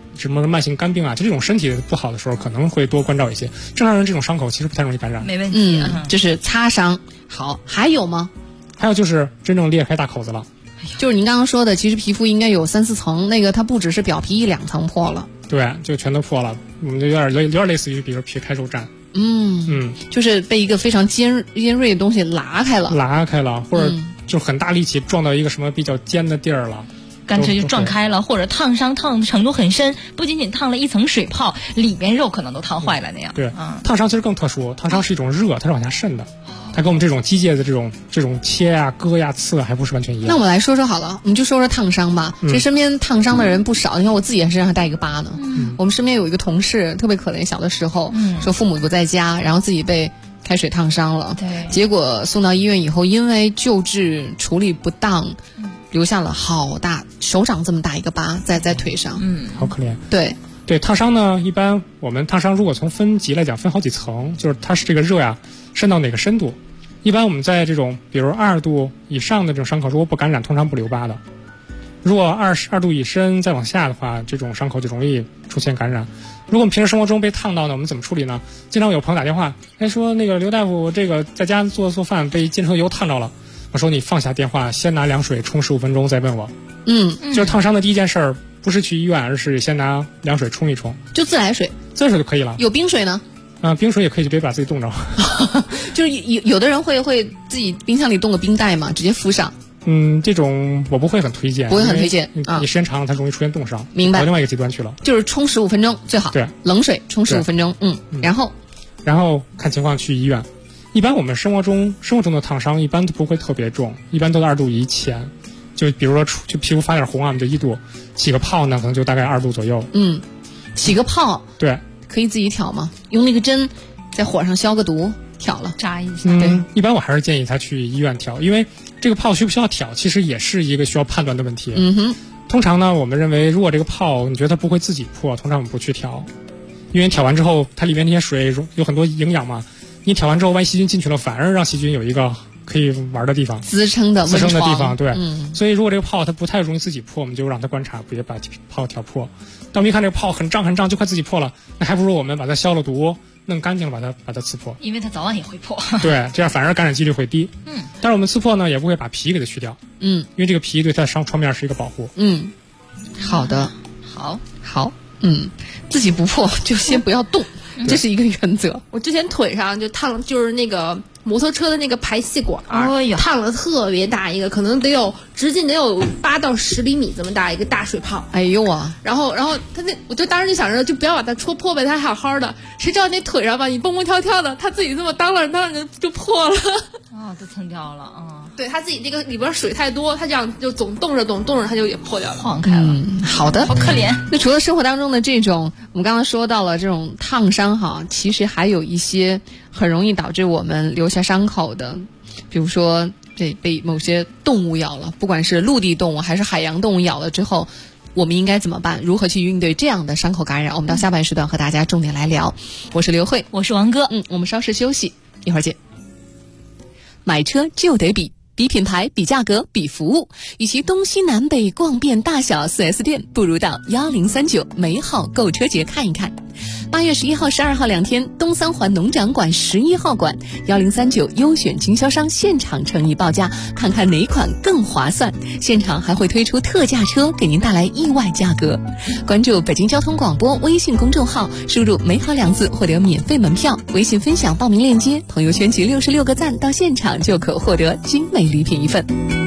Speaker 19: 什么慢性肝病啊，就这种身体不好的时候，可能会多关照一些。正常人这种伤口其实不太容易感染。
Speaker 10: 没问题。
Speaker 7: 这是擦伤。好，还有吗？
Speaker 19: 还有就是真正裂开大口子了。
Speaker 7: 就是您刚刚说的，其实皮肤应该有3、4层，那个它不只是表皮1、2层破了。
Speaker 19: 对，就全都破了。我们就有点类似于，比如皮开肉绽。
Speaker 7: 就是被一个非常尖锐的东西拉开了，或者就很大力气撞到一个什么比较尖的地儿了。
Speaker 10: 干脆就撞开了，或者烫伤烫的程度很深，不仅仅烫了一层水泡，里边肉可能都烫坏了那样。
Speaker 19: 对，烫伤其实更特殊，烫伤是一种热，它是往下渗的，它跟我们这种机械的这种切呀、割呀、刺还不是完全一样。
Speaker 7: 那我来说说好了，我们就说说烫伤吧。其实身边烫伤的人不少，你看我自己身上还带一个疤呢。我们身边有一个同事特别可怜，小的时候说父母不在家，然后自己被开水烫伤了，
Speaker 10: 对，
Speaker 7: 结果送到医院以后，因为救治处理不当。留下了好大手掌这么大一个疤在腿上，
Speaker 19: 好可怜。
Speaker 7: 对，
Speaker 19: 烫伤呢，一般我们烫伤如果从分级来讲，分好几层，就是它是这个热呀渗到哪个深度。一般我们在这种比如2度以上的这种伤口，如果不感染，通常不留疤的。如果22度以深再往下的话，这种伤口就容易出现感染。如果我们平时生活中被烫到呢，我们怎么处理呢？经常有朋友打电话，说那个刘大夫，这个在家做饭被煎车油烫着了。我说你放下电话，先拿凉水冲15分钟再问我。就是烫伤的第一件事儿，不是去医院，而是先拿凉水冲一冲，
Speaker 7: 就自来水
Speaker 19: 就可以了。
Speaker 7: 有冰水呢？
Speaker 19: 冰水也可以，就别把自己冻着。
Speaker 7: 就是有的人会自己冰箱里冻个冰袋嘛，直接敷上。
Speaker 19: 这种我不会很推荐，你时间长了它容易出现冻伤。
Speaker 7: 明白。
Speaker 19: 到另外一个极端去了，
Speaker 7: 就是冲15分钟最好。
Speaker 19: 对，
Speaker 7: 冷水冲15分钟。
Speaker 19: 然后看情况去医院。一般我们生活中的烫伤一般都不会特别重，一般都是2度以前。就比如说就皮肤发点红啊，我们就1度；起个泡呢，可能就大概2度左右。
Speaker 7: 起个泡，
Speaker 19: 对，
Speaker 7: 可以自己挑吗？用那个针在火上消个毒，挑了
Speaker 10: 扎一下。
Speaker 7: 对，
Speaker 19: 一般我还是建议他去医院挑，因为这个泡需不需要挑，其实也是一个需要判断的问题。通常呢，我们认为如果这个泡你觉得它不会自己破，通常我们不去挑，因为挑完之后它里面那些水有很多营养嘛。你挑完之后，万一细菌进去了，反而让细菌有一个可以玩的地方，
Speaker 7: 滋生的
Speaker 19: 地方。对，所以如果这个泡它不太容易自己破，我们就让它观察，别把泡挑破。当我们一看这个泡很胀，就快自己破了，那还不如我们把它消了毒，弄干净了，把它刺破。
Speaker 10: 因为它早晚也会破。
Speaker 19: 对，这样反而感染几率会低。但是我们刺破呢，也不会把皮给它去掉。因为这个皮对它的创面是一个保护。
Speaker 7: 好的，
Speaker 10: 好，
Speaker 7: 自己不破就先不要动。这是一个原则。
Speaker 17: 我之前腿上就烫，就是那个摩托车的那个排气管，烫了特别大一个，可能直径得有8到10厘米这么大一个大水泡。
Speaker 7: 哎呦啊！
Speaker 17: 然后他我就当时就想着，就不要把它戳破呗，它还好好的。谁知道那腿上吧，你蹦蹦跳跳的，它自己这么当啷就破了。
Speaker 10: 都蹭掉了啊！
Speaker 17: 对，它自己那个里边水太多，它这样就总冻着，它就也破掉了，
Speaker 10: 晃开了。
Speaker 7: 好的，
Speaker 10: 好可怜。
Speaker 7: 那除了生活当中的这种，我们刚刚说到了这种烫伤哈，其实还有一些很容易导致我们留下伤口的，比如说被某些动物咬了，不管是陆地动物还是海洋动物咬了之后，我们应该怎么办？如何去应对这样的伤口感染？我们到下半时段和大家重点来聊。我是刘慧，
Speaker 10: 我是王哥。
Speaker 7: 我们稍事休息，一会儿见。买车就得比品牌，比价格，比服务。与其东西南北逛遍大小 4S 店，不如到1039美好购车节看一看。8月11号、12号2天，东三环农展馆11号馆，1039优选经销商现场诚意报价，看看哪款更划算。现场还会推出特价车，给您带来意外价格。关注北京交通广播微信公众号，输入美好2字获得免费门票，微信分享报名链接，朋友圈集66个赞，到现场就可获得精美礼品一份。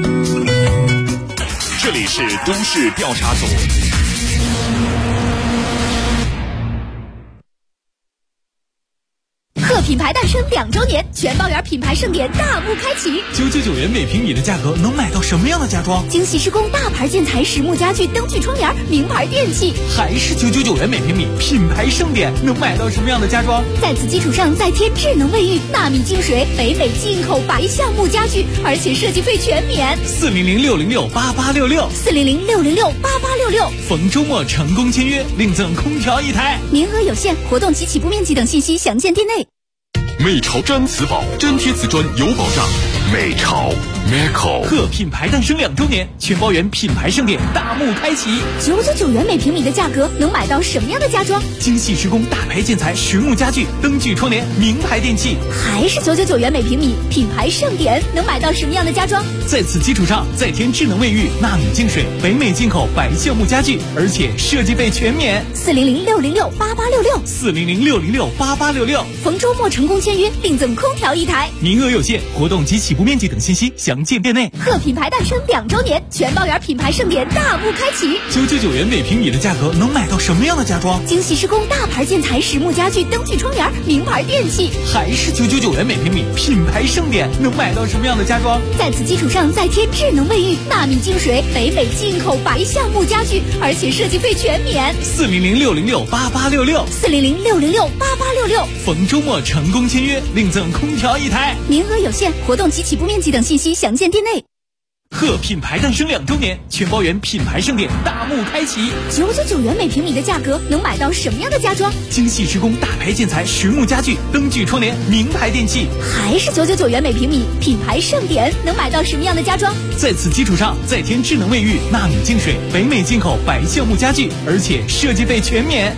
Speaker 12: 这里是都市调查组。
Speaker 13: 贺品牌诞生2周年，全包圆品牌盛典大幕开启。
Speaker 11: 999元每平米的价格能买到什么样的家装？
Speaker 13: 精细施工大牌建材、实木家具、灯具窗帘、名牌电器，
Speaker 11: 还是999元每平米，品牌盛典能买到什么样的家装？
Speaker 13: 在此基础上再添智能卫浴、纳米净水、北美进口白橡木家具，而且设计费全免。
Speaker 11: 400-606-8866，400-606-8866，逢周末成功签约，另赠空调1台，
Speaker 13: 名额有限，活动及起步面积等信息详见店内。
Speaker 12: 美潮毡瓷宝，粘贴瓷砖有保障。美潮。
Speaker 5: Miracle
Speaker 11: 贺品牌诞生2周年，全包圆品牌盛典大幕开启
Speaker 13: ，999元每平米的价格能买到什么样的家装？
Speaker 11: 精细施工大牌建材实木家具，灯具窗帘名牌电器，
Speaker 13: 还是999元每平米，品牌盛典能买到什么样的家装？
Speaker 11: 在此基础上再添智能卫浴、纳米净水、北美进口白橡木家具，而且设计费全免。
Speaker 13: 400-606-8866，400-606-8866，逢周末成功签约，另赠空调1台，
Speaker 11: 名额有限，活动及起步面积等信息详见店内。
Speaker 13: 贺品牌诞生2周年，全包圆品牌盛典大幕开启
Speaker 11: ，999元每平米的价格能买到什么样的家装？
Speaker 13: 精细施工大牌建材实木家具，灯具窗帘名牌电器，
Speaker 11: 还是999元每平米，品牌盛典能买到什么样的家装？
Speaker 13: 在此基础上再添智能卫浴、纳米净水、北美进口白橡木家具，而且设计费全免。
Speaker 11: 400-606-8866，400-606-8866，逢周末成功签约，另赠空调1台，
Speaker 13: 名额有限，活动及起步面积等信息详见店内。
Speaker 11: 贺品牌诞生2周年，全包圆品牌盛典大幕开启
Speaker 13: ，999元每平米的价格能买到什么样的家装？
Speaker 11: 精细施工大牌建材实木家具，灯具窗帘名牌电器，
Speaker 13: 还是999元每平米，品牌盛典能买到什么样的家装？
Speaker 11: 在此基础上再添智能卫浴、纳米净水、北美进口白橡木家具，而且设计费全免。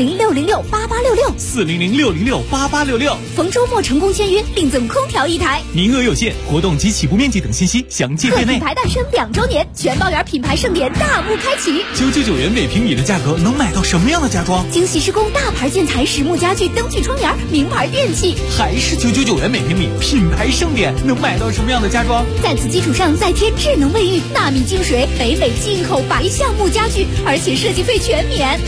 Speaker 13: 400-606-8866，400-606-8866，逢周末成功签约，另赠空调1台，
Speaker 11: 名额有限，活动及起步面积等信息详见店内。
Speaker 13: 品牌诞生2周年，全包圆品牌盛典大幕开启
Speaker 11: ，999元每平米的价格能买到什么样的家装？
Speaker 13: 精细施工大牌建材实木家具，灯具窗帘名牌电器，
Speaker 11: 还是999元每平米，品牌盛典能买到什么样的家装？
Speaker 13: 在此基础上再添智能卫浴、纳米净水、北美进口白橡木家具，而且设计费全免。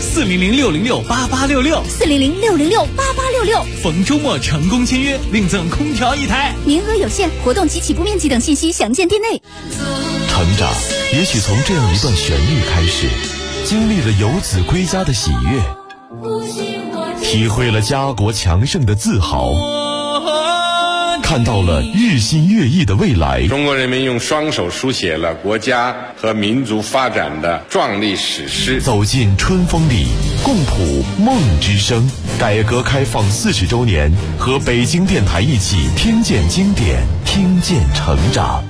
Speaker 11: 400-606-8866，400-606-8866，逢周末成功签约，另赠空调1台，
Speaker 13: 名额有限，活动及起步面积等信息详见店内。
Speaker 5: 成长也许从这样一段旋律开始，经历了游子归家的喜悦，体会了家国强盛的自豪，看到了日新月异的未来。
Speaker 2: 中国人民用双手书写了国家和民族发展的壮丽史诗。
Speaker 5: 走进春风里，共谱梦之声。改革开放40周年，和北京电台一起听见经典，听见成长。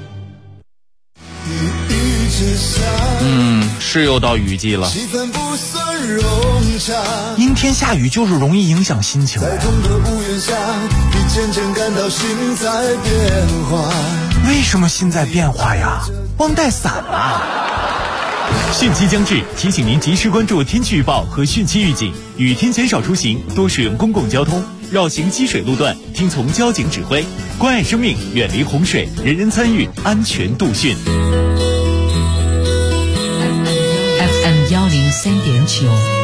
Speaker 11: 是又到雨季了，阴天下雨就是容易影响心情。为什么心在变化呀？忘带伞了。汛期将至，提醒您及时关注天气预报和汛期预警，雨天减少出行，多使用公共交通，绕行积水路段，听从交警指挥，关爱生命，远离洪水，人人参与，安全度汛。
Speaker 4: FM103.9，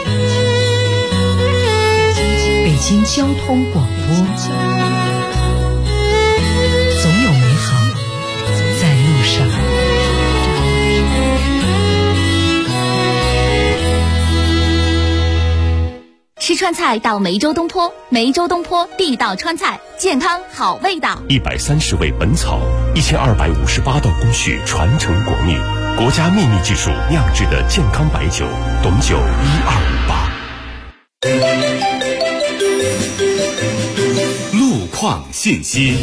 Speaker 4: 北京交通广播，总有美好在路上。
Speaker 8: 吃川菜到梅州东坡，梅州东坡地道川菜，健康好味道。
Speaker 5: 130味本草，1258道工序传承国秘，国家秘密技术酿制的健康白酒，董酒1258。路况信息。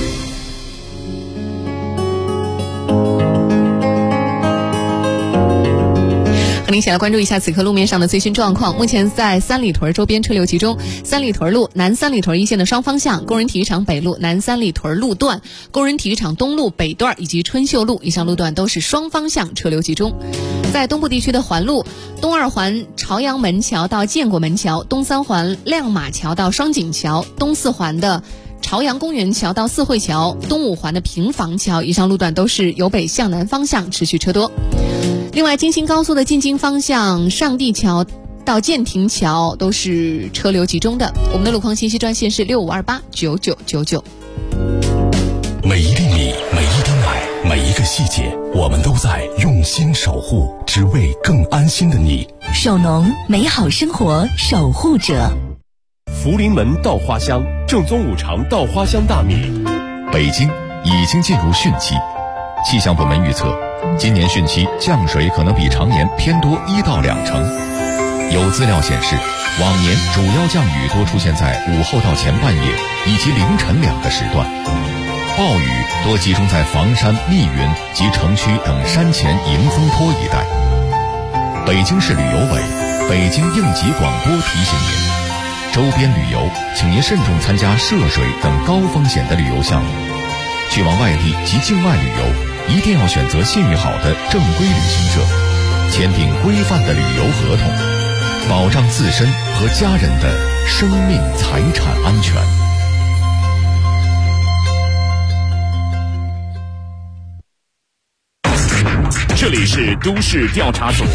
Speaker 7: 和您一起来关注一下此刻路面上的最新状况。目前在三里屯周边车流集中，三里屯路南三里屯一线的双方向，工人体育场北路南三里屯路段、工人体育场东路北段以及春秀路以上路段都是双方向车流集中。在东部地区的环路，东二环朝阳门桥到建国门桥，东三环亮马桥到双井桥，东四环的朝阳公园桥到四惠桥，东五环的平房桥以上路段都是由北向南方向持续车多。另外，京新高速的进京方向上地桥到建亭桥都是车流集中的。我们的路况信息专线是65289999。
Speaker 5: 每一粒米，每一滴奶，每一个细节，我们都在用心守护，只为更安心的你。
Speaker 10: 守农，美好生活守护者。
Speaker 5: 福临门稻花香，正宗五常稻花香大米。
Speaker 6: 北京已经进入汛期，气象部门预测，今年汛期降水可能比常年偏多1到2成。有资料显示，往年主要降雨多出现在午后到前半夜以及凌晨2个时段。 暴雨多集中在房山、密云及城区等山前迎风坡一带。北京市旅游委、北京应急广播提醒您：周边旅游，请您慎重参加涉水等高风险的旅游项目。去往外地及境外旅游，一定要选择信誉好的正规旅行社，签订规范的旅游合同，保障自身和家人的生命财产安全。
Speaker 11: 这里是都市调查组。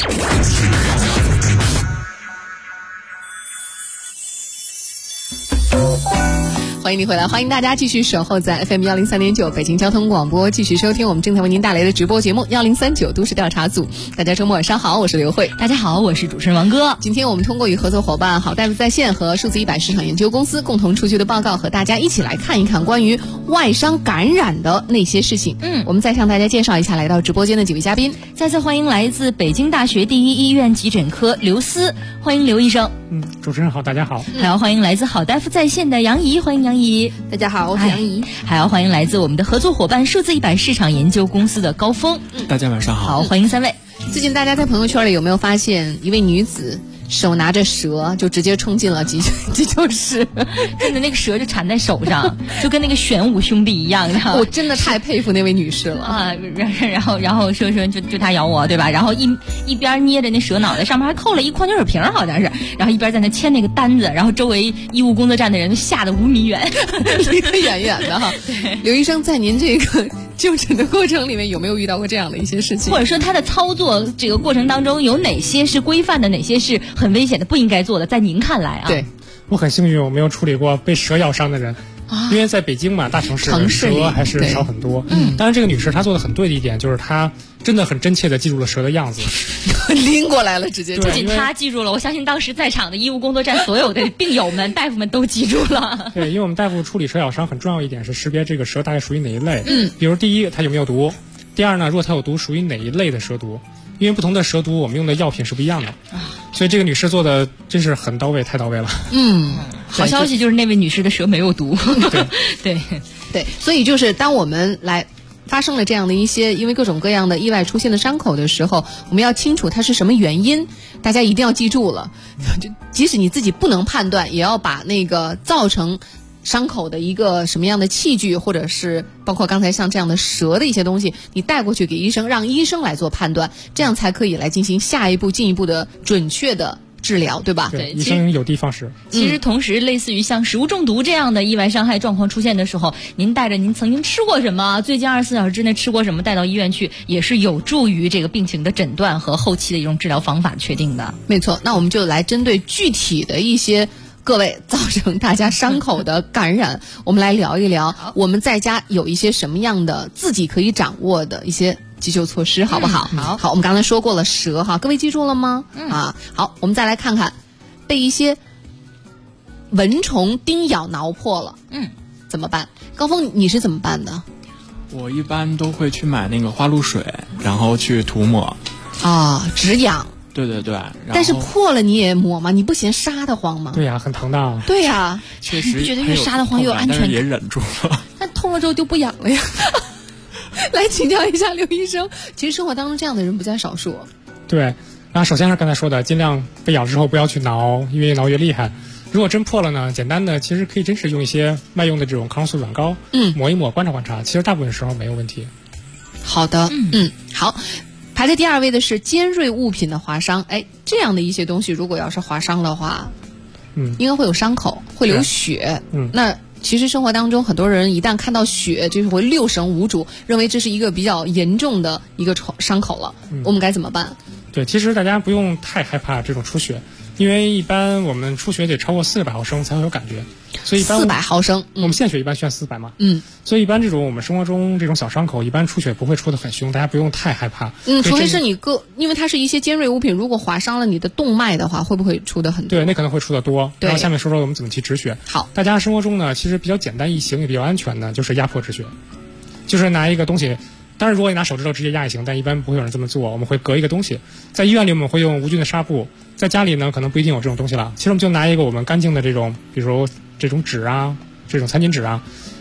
Speaker 7: 欢迎你回来，欢迎大家继续守候在 FM103.9 北京交通广播，继续收听我们正在为您带来的直播节目1039都市调查组。大家周末晚上好，我是刘慧。
Speaker 10: 大家好，我是主持人王哥。
Speaker 7: 今天我们通过与合作伙伴好大夫在线和数字100市场研究公司共同出具的报告，和大家一起来看一看关于外伤感染的那些事情。我们再向大家介绍一下来到直播间的几位嘉宾。
Speaker 10: 再次欢迎来自北京大学第一医院急诊科刘思，欢迎刘医生。
Speaker 19: 主持人好，大家好。
Speaker 10: 还要欢迎来自好大夫在线的杨怡，欢迎杨怡。
Speaker 17: 大家好，我是杨怡。
Speaker 10: 还要欢迎来自我们的合作伙伴数字100市场研究公司的高峰。
Speaker 18: 大家晚上好。
Speaker 10: 好，欢迎三位。
Speaker 7: 最近大家在朋友圈里有没有发现一位女子手拿着蛇就直接冲进了急救室，
Speaker 10: 真的那个蛇就缠在手上，就跟那个玄武兄弟一样。
Speaker 7: 我真的太佩服那位女士了啊！
Speaker 10: 然后说就她咬我，对吧？然后一边捏着那蛇脑袋，上面还扣了一矿泉水瓶，好像是，然后一边在那签那个单子，然后周围医务工作站的人都吓得5米远，
Speaker 7: 离得远远的哈。刘医生，在您这个就诊的过程里面有没有遇到过这样的一些事情？
Speaker 10: 或者说他的操作这个过程当中有哪些是规范的，哪些是很危险的不应该做的，在您看来啊？
Speaker 19: 对，我很幸运我没有处理过被蛇咬伤的人，因为在北京嘛，大城市蛇还是少很多。当然这个女士她做的很对的一点就是她真的很真切的记住了蛇的样子，
Speaker 7: 拎过来了直接。
Speaker 10: 不仅她记住了，我相信当时在场的医务工作站所有的病友们、大夫们都记住了。
Speaker 19: 对，因为我们大夫处理蛇咬伤很重要一点是识别这个蛇大概属于哪一类。比如第一它有没有毒，第二呢，如果它有毒属于哪一类的蛇毒。因为不同的蛇毒我们用的药品是不一样的，所以这个女士做的真是很到位，太到位了。
Speaker 10: 好消息就是那位女士的蛇没有毒。
Speaker 7: 对，所以就是当我们来发生了这样的一些因为各种各样的意外出现的伤口的时候，我们要清楚它是什么原因，大家一定要记住了，就即使你自己不能判断，也要把那个造成伤口的一个什么样的器具，或者是包括刚才像这样的蛇的一些东西，你带过去给医生，让医生来做判断，这样才可以来进行下一步进一步的准确的治疗，对吧？
Speaker 19: 对，医生有的放矢。
Speaker 10: 其实同时类似于像食物中毒这样的意外伤害状况出现的时候，您带着您曾经吃过什么，最近24小时之内吃过什么带到医院去，也是有助于这个病情的诊断和后期的一种治疗方法确定的。
Speaker 7: 没错，那我们就来针对具体的一些各位造成大家伤口的感染，我们来聊一聊我们在家有一些什么样的自己可以掌握的一些急救措施，好不好？好，我们刚才说过了蛇哈，各位记住了吗？好，我们再来看看被一些蚊虫叮咬挠破了，怎么办？高峰，你是怎么办的？
Speaker 18: 我一般都会去买那个花露水，然后去涂抹
Speaker 7: 止痒。
Speaker 18: 对，
Speaker 7: 但是破了你也抹吗？你不嫌杀得慌吗？
Speaker 19: 对呀，很疼的。
Speaker 7: 对呀，
Speaker 18: 确实
Speaker 10: 觉得越杀得慌越有安全感，
Speaker 18: 也忍住了。
Speaker 7: 但痛了之后就不痒了呀。来请教一下刘医生，其实生活当中这样的人不在少数。
Speaker 19: 对，然后首先是刚才说的，尽量被咬之后不要去挠，因为越挠越厉害。如果真破了呢，简单的其实可以真是用一些外用的这种抗生素软膏，抹一抹，观察观察，其实大部分时候没有问题。
Speaker 7: 好的，好。排在第2位的是尖锐物品的划伤，这样的一些东西如果要是划伤的话，应该会有伤口，会流血。那其实生活当中很多人一旦看到血就是会六神无主，认为这是一个比较严重的一个伤口了，我们该怎么办？
Speaker 19: 对，其实大家不用太害怕这种出血，因为一般我们出血得超过400毫升才会有感觉，所以一般
Speaker 7: 400毫升，
Speaker 19: 我们献血一般需要400嘛，所以一般这种我们生活中这种小伤口，一般出血不会出得很凶，大家不用太害怕。
Speaker 7: 除非是因为它是一些尖锐物品，如果划伤了你的动脉的话，会不会出得很多？
Speaker 19: 对，那可能会出得多。然后下面说说我们怎么去止血。
Speaker 7: 好，
Speaker 19: 大家生活中呢，其实比较简单易行也比较安全的，就是压迫止血，就是拿一个东西。当然，如果你拿手指头直接压也行，但一般不会有人这么做。我们会隔一个东西，在医院里我们会用无菌的纱布，在家里呢可能不一定有这种东西了。其实我们就拿一个我们干净的这种，比如这种纸啊，这种餐巾纸啊，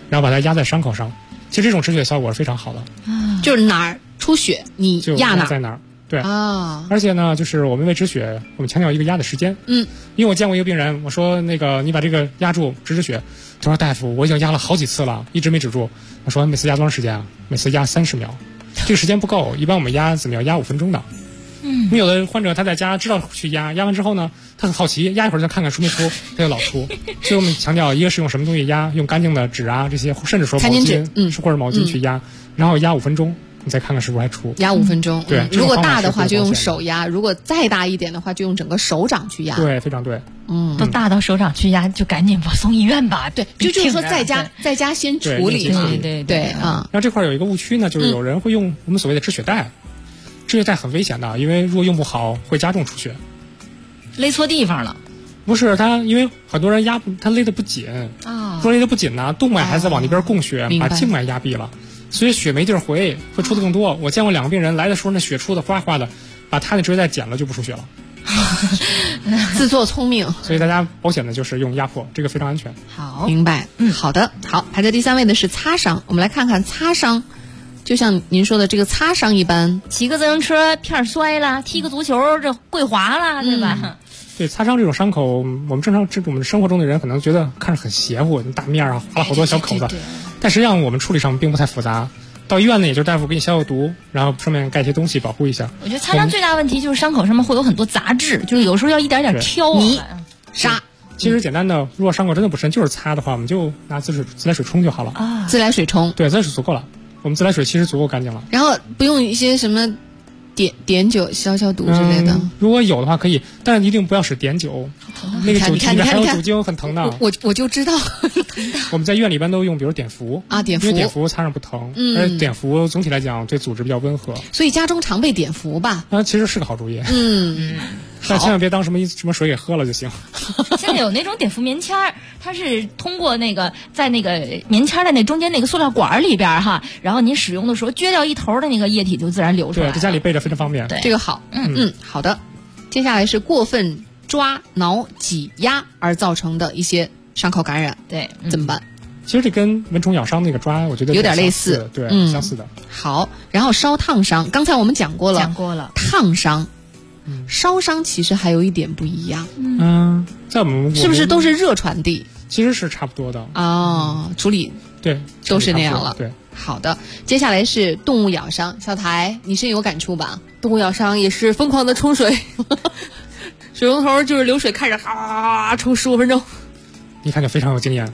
Speaker 19: 然后把它压在伤口上。其实这种止血效果是非常好的，
Speaker 7: 就是哪儿出血你压哪儿，
Speaker 19: 在哪儿。对
Speaker 7: 啊，
Speaker 19: 而且呢，就是我们为止血，我们强调一个压的时间。因为我见过一个病人，我说那个你把这个压住止血，他说大夫我已经压了好几次了，一直没止住。我说每次压多长时间啊？每次压30秒，这个时间不够，一般我们压怎么样？压5分钟的。你有的患者他在家知道去压完之后呢，他很好奇，压一会儿再看看出没出，他就老出。所以我们强调，一个是用什么东西压，用干净的纸啊这些，甚至说毛巾，或者毛巾去压，然后压5分钟。你再看看是不是还出？
Speaker 7: 压5分钟。
Speaker 19: 对，
Speaker 7: 如果大的话就用手压，如果再大一点的话就用整个手掌去压。
Speaker 19: 对，非常对。
Speaker 10: 都大到手掌去压，就赶紧送医院吧。
Speaker 7: 对，就是说在家先处理嘛。对啊。
Speaker 19: 然后这块有一个误区呢，就是有人会用我们所谓的止血带，止血带很危险的，因为如果用不好会加重出血。
Speaker 10: 勒错地方了。
Speaker 19: 不是他，因为很多人他勒得不紧啊，如果勒得不紧呢，动脉还在往那边供血，把静脉压闭了。所以血没地儿回，会出的更多。我见过2个病人来的时候，那血出的哗哗的，把他的止血带剪了就不出血了。
Speaker 7: 自作聪明。
Speaker 19: 所以大家保险的就是用压迫，这个非常安全。
Speaker 7: 好，明白。好的，好，排在第3位的是擦伤。我们来看看擦伤，就像您说的这个擦伤一般，
Speaker 10: 骑个自行车片摔了，踢个足球这跪滑了，对吧？
Speaker 19: 对，擦伤这种伤口，我们正常我们生活中的人可能觉得看着很邪乎，大面啊，划了好多小口子。但实际上我们处理上并不太复杂，到医院呢也就大夫给你消消毒，然后上面盖些东西保护一下。
Speaker 10: 我觉得擦伤最大问题就是伤口上面会有很多杂质，就是有时候要一点点挑
Speaker 7: 泥沙。
Speaker 19: 其实简单的，如果伤口真的不深，就是擦的话，我们就拿自来水冲就好了
Speaker 7: 啊。自来水冲，
Speaker 19: 对，自来水足够了。我们自来水其实足够干净了。
Speaker 7: 然后不用一些什么碘酒消毒之类的。
Speaker 19: 如果有的话可以，但是一定不要使碘酒，那个酒精里面还有酒精，很疼的。
Speaker 7: 我就知道。
Speaker 19: 我们在医院里边都用，比如碘伏
Speaker 7: 啊，碘伏，
Speaker 19: 因为碘伏擦上不疼，而且碘伏总体来讲对组织比较温和。
Speaker 7: 所以家中常备碘伏吧。
Speaker 19: 其实是个好主意。但千万别当什么水给喝了就行。
Speaker 10: 现在有那种碘伏棉签儿，它是通过那个在那个棉签的那中间那个塑料管里边哈，然后您使用的时候撅掉一头的那个液体就自然流出来了。
Speaker 19: 对，在家里备着非常方便。
Speaker 10: 对，
Speaker 7: 这个好。好的。接下来是过分抓挠挤压而造成的一些伤口感染，
Speaker 10: 对，
Speaker 7: 怎么办？
Speaker 19: 其实这跟蚊虫咬伤那个抓，我觉得
Speaker 7: 有点类似，
Speaker 19: 对，相似的。
Speaker 7: 好，然后烧烫伤，刚才我们讲过了，烫伤。烧伤其实还有一点不一样。
Speaker 19: 在我们
Speaker 7: 是不是都是热传递？
Speaker 19: 其实是差不多的
Speaker 7: 哦，处理
Speaker 19: 对
Speaker 7: 都是那样了。
Speaker 19: 对，
Speaker 7: 好的。接下来是动物咬伤，小台你深有感触吧？
Speaker 17: 动物咬伤也是疯狂的冲水，水龙头就是流水，看着冲15分钟。
Speaker 19: 一看就非常有经验。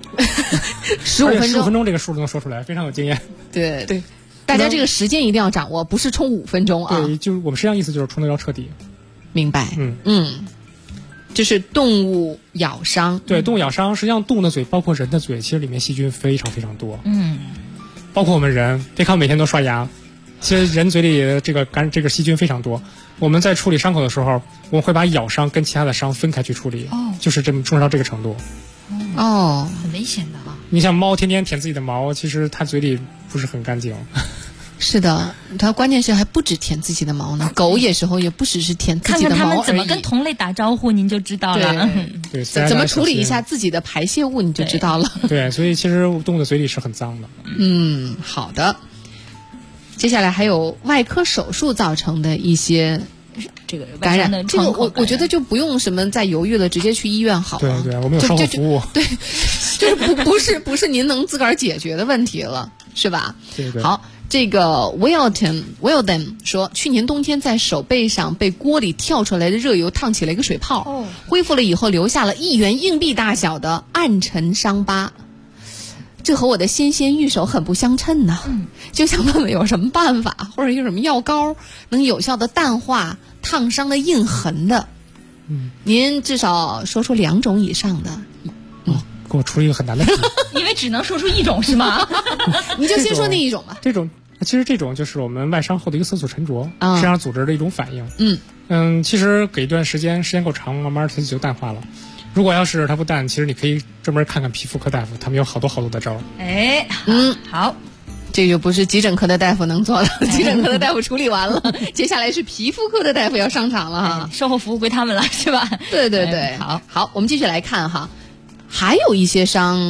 Speaker 7: 15分钟，15
Speaker 19: 分钟这个数都能说出来，非常有经验。
Speaker 7: 对。大家这个时间一定要掌握，不是冲5分钟啊。
Speaker 19: 对，就是我们实际上意思就是冲得要彻底。
Speaker 7: 明白。这是动物咬伤。
Speaker 19: 对，动物咬伤，实际上动物的嘴包括人的嘴，其实里面细菌非常非常多。包括我们人，别看每天都刷牙，其实人嘴里这个细菌非常多。我们在处理伤口的时候，我们会把咬伤跟其他的伤分开去处理。就是这么重到这个程度。
Speaker 10: 很危险的啊！
Speaker 19: 你像猫天天舔自己的毛，其实它嘴里不是很干净。
Speaker 7: 是的，它关键是还不止舔自己的毛呢。狗有时候也不只是舔自己的毛而已。
Speaker 10: 看看它们怎么跟同类打招呼，您就知道了。
Speaker 19: 对，
Speaker 7: 怎么处理一下自己的排泄物，你就知道了。
Speaker 19: 对，所以其实动物的嘴里是很脏的。
Speaker 7: 好的。接下来还有外科手术造成的一些
Speaker 10: 这个
Speaker 7: 感染，这个我觉得就不用什么再犹豫了，直接去医院好了。
Speaker 19: 对，我们有售后服务。
Speaker 7: 对，就是不是您能自个儿解决的问题了，是吧？
Speaker 19: 对。
Speaker 7: 好，这个 Wilden 说，去年冬天在手背上被锅里跳出来的热油烫起了一个水泡，恢复了以后留下了1元硬币大小的暗沉伤疤。这和我的纤纤玉手很不相称呢。就想问问有什么办法或者有什么药膏能有效的淡化烫伤的印痕的？您至少说出2种以上的。
Speaker 19: 给我出一个很难的题。
Speaker 10: 因为只能说出1种是吗？
Speaker 7: 你就先说那1种吧。
Speaker 19: 其实这种就是我们外伤后的一个色素沉着，实际上组织的一种反应。其实给一段时间够长，慢慢它就淡化了。如果要是它不淡，其实你可以专门看看皮肤科大夫，他们有好多的招。
Speaker 10: 好，
Speaker 7: 这就不是急诊科的大夫能做的，急诊科的大夫处理完了，接下来是皮肤科的大夫要上场了哈，
Speaker 10: 售后服务归他们了，是吧？
Speaker 7: 对，好，我们继续来看哈，还有一些伤，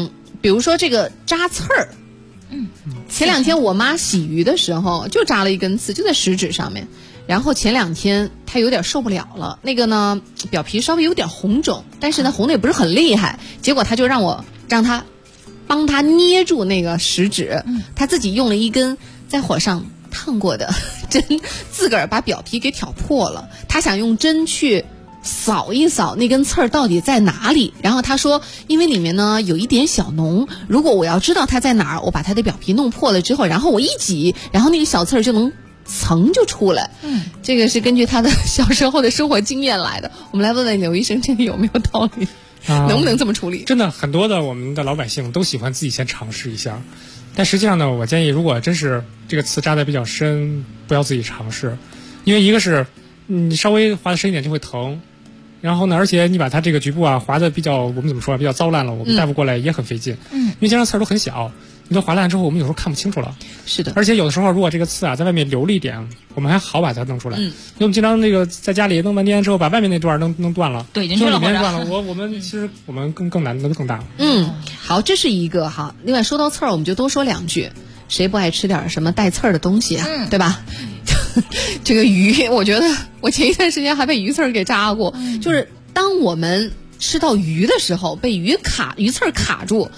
Speaker 7: 比如说这个扎刺儿，前2天我妈洗鱼的时候就扎了一根刺，就在食指上面。然后前2天她有点受不了了，那个呢表皮稍微有点红肿，但是呢红的也不是很厉害。结果她就让她帮她捏住那个食指，她自己用了一根在火上烫过的针，自个儿把表皮给挑破了。她想用针去扫一扫那根刺儿到底在哪里，然后他说因为里面呢有一点小脓，如果我要知道它在哪儿，我把它的表皮弄破了之后，然后我一挤，然后那个小刺儿就能层就出来。这个是根据他的小时候的生活经验来的。我们来问问刘医生，这个有没有道理？能不能这么处理？
Speaker 19: 真的很多的我们的老百姓都喜欢自己先尝试一下，但实际上呢，我建议如果真是这个刺扎得比较深，不要自己尝试，因为一个是你稍微划得深一点就会疼。然后呢，而且你把它这个局部划得比较，我们怎么说比较糟烂了，我们大夫过来也很费劲。因为经常刺儿都很小，你都划烂之后，我们有时候看不清楚了。
Speaker 7: 是的。
Speaker 19: 而且有的时候，如果这个刺在外面留了一点，我们还好把它弄出来。因为我们经常那个在家里弄半天之后，把外面那段弄断了，
Speaker 10: 怼进去了，
Speaker 19: 里面断了。我们其实我们更难的更大。
Speaker 7: 好，这是一个哈。另外说到刺儿，我们就多说2句。谁不爱吃点什么带刺儿的东西啊？对吧？这个鱼，我觉得我前一段时间还被鱼刺儿给扎过。就是当我们吃到鱼的时候，被鱼刺儿卡住，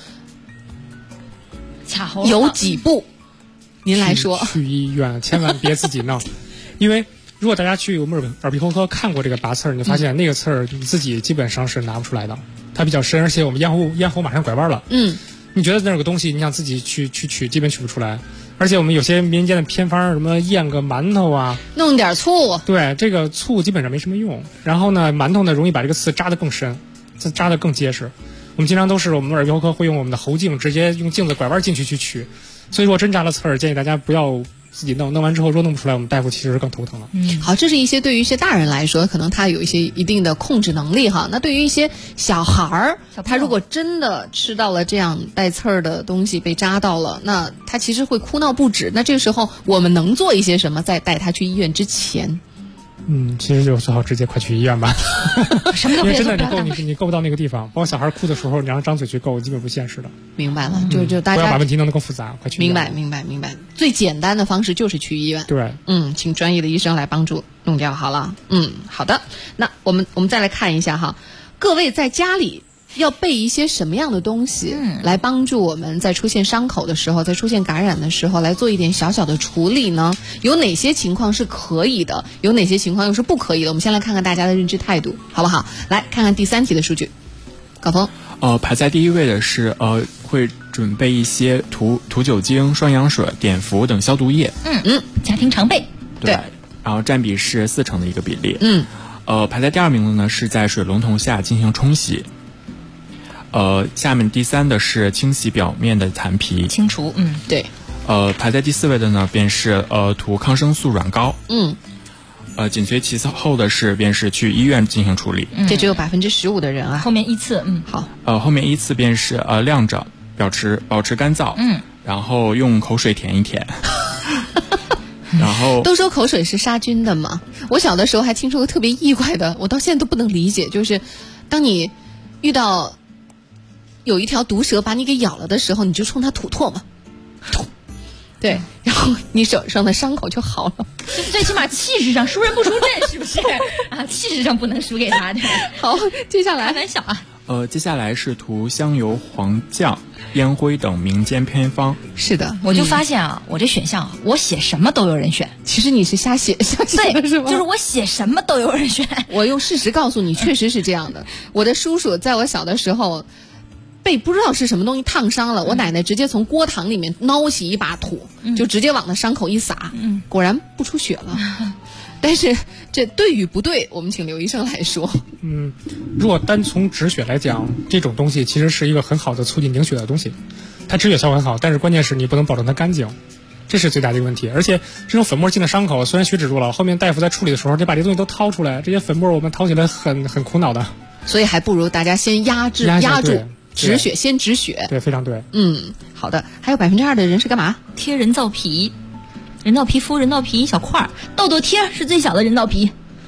Speaker 7: 有几步？您来说。
Speaker 19: 去医院，千万别自己弄，因为如果大家去我们耳鼻喉科看过这个拔刺儿，你就发现那个刺儿你自己基本上是拿不出来的，它比较深，而且我们咽喉马上拐弯了。你觉得那有个东西，你想自己去取，基本取不出来。而且我们有些民间的偏方，什么咽个馒头
Speaker 7: 弄点醋。
Speaker 19: 对，这个醋基本上没什么用。然后呢，馒头呢容易把这个刺扎得更深，扎得更结实。我们经常都是我们耳鼻喉科会用我们的喉镜，直接用镜子拐弯进去去取。所以说真扎了刺儿，建议大家不要自己弄完之后，如果弄不出来，我们大夫其实更头疼了。
Speaker 7: 好，这是对于一些大人来说，可能他有一定的控制能力哈。那对于一些小孩儿，他如果真的吃到了这样带刺儿的东西，被扎到了，那他其实会哭闹不止。那这个时候我们能做一些什么？在带他去医院之前？
Speaker 19: 其实就最好直接快去医院吧。
Speaker 7: 什么都别做，
Speaker 19: 因为真的你够不到那个地方，包括小孩哭的时候，你让张嘴去够，基本不现实的。
Speaker 7: 明白了，就大家
Speaker 19: 不要把问题弄得更复杂，快去医院。
Speaker 7: 明白。最简单的方式就是去医院。
Speaker 19: 对，
Speaker 7: 请专业的医生来帮助弄掉好了。好的。那我们再来看一下哈，各位在家里要备一些什么样的东西，来帮助我们在出现伤口的时候，在出现感染的时候，来做一点小小的处理呢？有哪些情况是可以的，有哪些情况又是不可以的？我们先来看看大家的认知态度，好不好？来看看第3题的数据，高峰。
Speaker 18: 排在第1位的是会准备一些涂酒精、双氧水、碘伏等消毒液。
Speaker 10: 家庭常备。
Speaker 18: 对。然后占比是40%的一个比例。排在第2名的呢是在水龙头下进行冲洗。下面第3的是清洗表面的残皮，
Speaker 10: 清除。
Speaker 7: 对。
Speaker 18: 排在第4位的呢便是涂抗生素软膏。紧随其后的便是去医院进行处理。
Speaker 7: 这只有15%的人啊。
Speaker 10: 后面依次。
Speaker 7: 好。
Speaker 18: 后面依次便是晾着，保持干燥。然后用口水舔一舔。然后
Speaker 7: 都说口水是杀菌的嘛，我小的时候还听说过特别意外的，我到现在都不能理解，就是当你遇到有一条毒蛇把你给咬了的时候，你就冲它吐唾沫，对，然后你手上的伤口就好了。
Speaker 10: 最起码气势上输人不输阵，是不是啊？气势上不能输给他的。
Speaker 7: 好，接下来
Speaker 10: 开玩笑啊。
Speaker 18: 接下来是涂香油、黄酱、烟灰等民间偏方。
Speaker 7: 是的，
Speaker 10: 我就发现我这选项我写什么都有人选。
Speaker 7: 其实你是瞎写的是吗？
Speaker 10: 就是我写什么都有人选。
Speaker 7: 我用事实告诉你，确实是这样的。我的叔叔在我小的时候被不知道是什么东西烫伤了，我奶奶直接从锅塘里面捞起一把土，就直接往那伤口一撒，果然不出血了。但是这对与不对，我们请刘医生来说。
Speaker 19: 如果单从止血来讲，这种东西其实是一个很好的促进凝血的东西，它止血效果很好，但是关键是你不能保证它干净，这是最大的一个问题。而且这种粉末进了伤口，虽然血止住了，后面大夫在处理的时候得把这东西都掏出来，这些粉末我们掏起来很苦恼的。
Speaker 7: 所以还不如大家先压住止血，先止血。
Speaker 19: 对，非常对。
Speaker 7: 好的。还有2%的人是干嘛？
Speaker 10: 贴人造皮。人造皮肤、人造皮一小块，痘痘贴是最小的人造皮。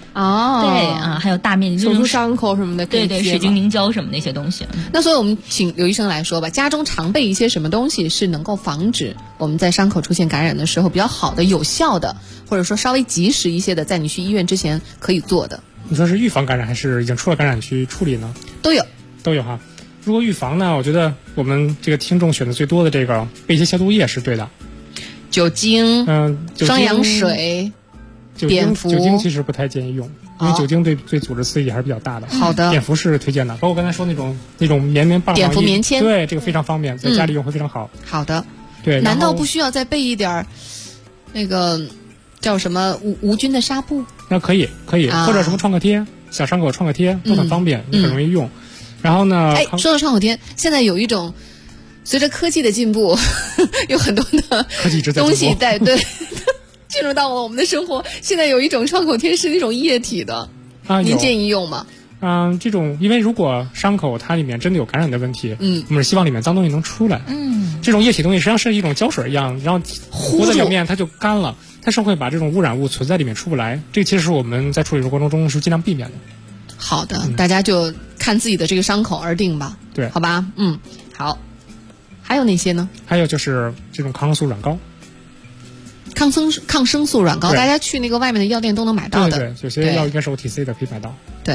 Speaker 10: 哦，对啊，还有大面积
Speaker 17: 手术伤口什么的，
Speaker 10: 对对，水晶凝胶什么那些东西。
Speaker 7: 那所以我们请刘医生来说吧，家中常备一些什么东西是能够防止我们在伤口出现感染的时候比较好的、有效的，或者说稍微及时一些的，在你去医院之前可以做的？
Speaker 19: 你说是预防感染还是已经出了感染去处理呢？
Speaker 7: 都有
Speaker 19: 哈。如果预防呢，我觉得我们这个听众选的最多的这个备一些消毒液是对的，
Speaker 7: 酒精，双氧水。碘伏，
Speaker 19: 酒精其实不太建议用，因为酒精对组织刺激还是比较大的。
Speaker 7: 好的，
Speaker 19: 碘伏是推荐的，包括刚才说那种棉棒，
Speaker 7: 碘伏棉签，
Speaker 19: 对，这个非常方便，在家里用会非常好。
Speaker 7: 好的，
Speaker 19: 对。
Speaker 7: 难道不需要再备一点那个叫什么无菌的纱布？
Speaker 19: 那可以，或者什么创可贴，小伤口创可贴都很方便，也很容易用。然后呢？
Speaker 7: 说到创可贴，现在有一种随着科技的进步，有很多的东西对。进入到我们的生活，现在有一种创口贴是那种液体的您建议用吗？
Speaker 19: 这种因为如果伤口它里面真的有感染的问题，我们是希望里面脏东西能出来。这种液体东西实际上是一种胶水一样，然后糊在表面它就干了，它是会把这种污染物存在里面出不来。这个其实是我们在处理的过程中是尽量避免的。
Speaker 7: 好的，大家就看自己的这个伤口而定吧。
Speaker 19: 对，
Speaker 7: 好吧，好。还有哪些呢？
Speaker 19: 还有就是这种抗生素软膏。
Speaker 7: 抗生素软膏，大家去那个外面的药店都能买到的。
Speaker 19: 对，有些药应该是 OTC 的，可以买到。
Speaker 7: 对。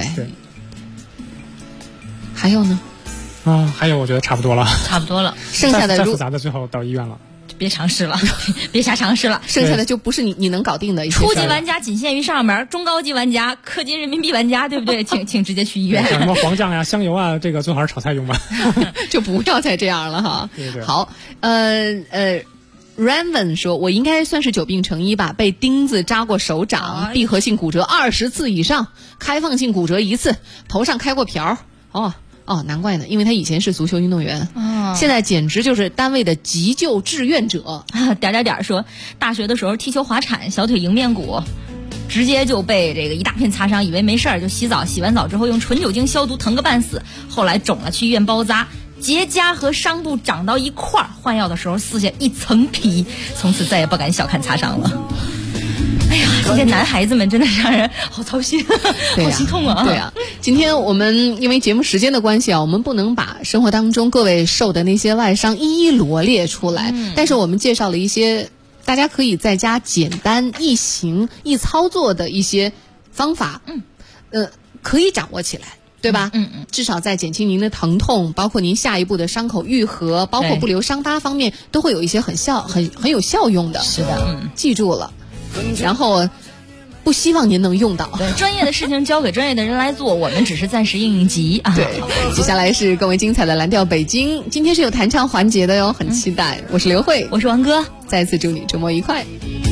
Speaker 7: 还有呢？
Speaker 19: 还有我觉得差不多了。
Speaker 7: 剩下的
Speaker 19: 再复杂的最后到医院了。
Speaker 10: 别尝试了，别瞎尝试了。
Speaker 7: 剩下的就不是你能搞定的。
Speaker 10: 初级玩家仅限于上门，中高级玩家氪金人民币玩家，对不对？请直接去医院。
Speaker 19: 像什么黄酱呀、香油啊，这个最好是炒菜用吧。
Speaker 7: 就不要再这样了哈。
Speaker 19: 对。
Speaker 7: 好，Raven 说，我应该算是久病成医吧，被钉子扎过手掌，闭合性骨折20次以上，开放性骨折1次，头上开过瓢。难怪呢，因为他以前是足球运动员，现在简直就是单位的急救志愿者。
Speaker 10: 说，大学的时候踢球滑铲，小腿迎面骨，直接就被这个一大片擦伤，以为没事儿就洗澡，洗完澡之后用纯酒精消毒，疼个半死，后来肿了去医院包扎。结痂和伤部长到一块儿，换药的时候撕下一层皮，从此再也不敢小看擦伤了。哎呀，这些男孩子们真的是让人好操心，好心痛啊！
Speaker 7: 对啊，今天我们因为节目时间的关系我们不能把生活当中各位受的那些外伤一一罗列出来，但是我们介绍了一些大家可以在家简单易行易操作的一些方法，可以掌握起来。对吧？至少在减轻您的疼痛，包括您下一步的伤口愈合，包括不留伤疤方面，都会有一些很有效用的。
Speaker 10: 是的，
Speaker 7: 记住了。然后不希望您能用到。
Speaker 10: 对，专业的事情交给专业的人来做，我们只是暂时应急啊。
Speaker 7: 对，接下来是更为精彩的蓝调北京，今天是有弹唱环节的哟，很期待。我是刘慧，
Speaker 10: 我是王哥，
Speaker 7: 再次祝你周末愉快。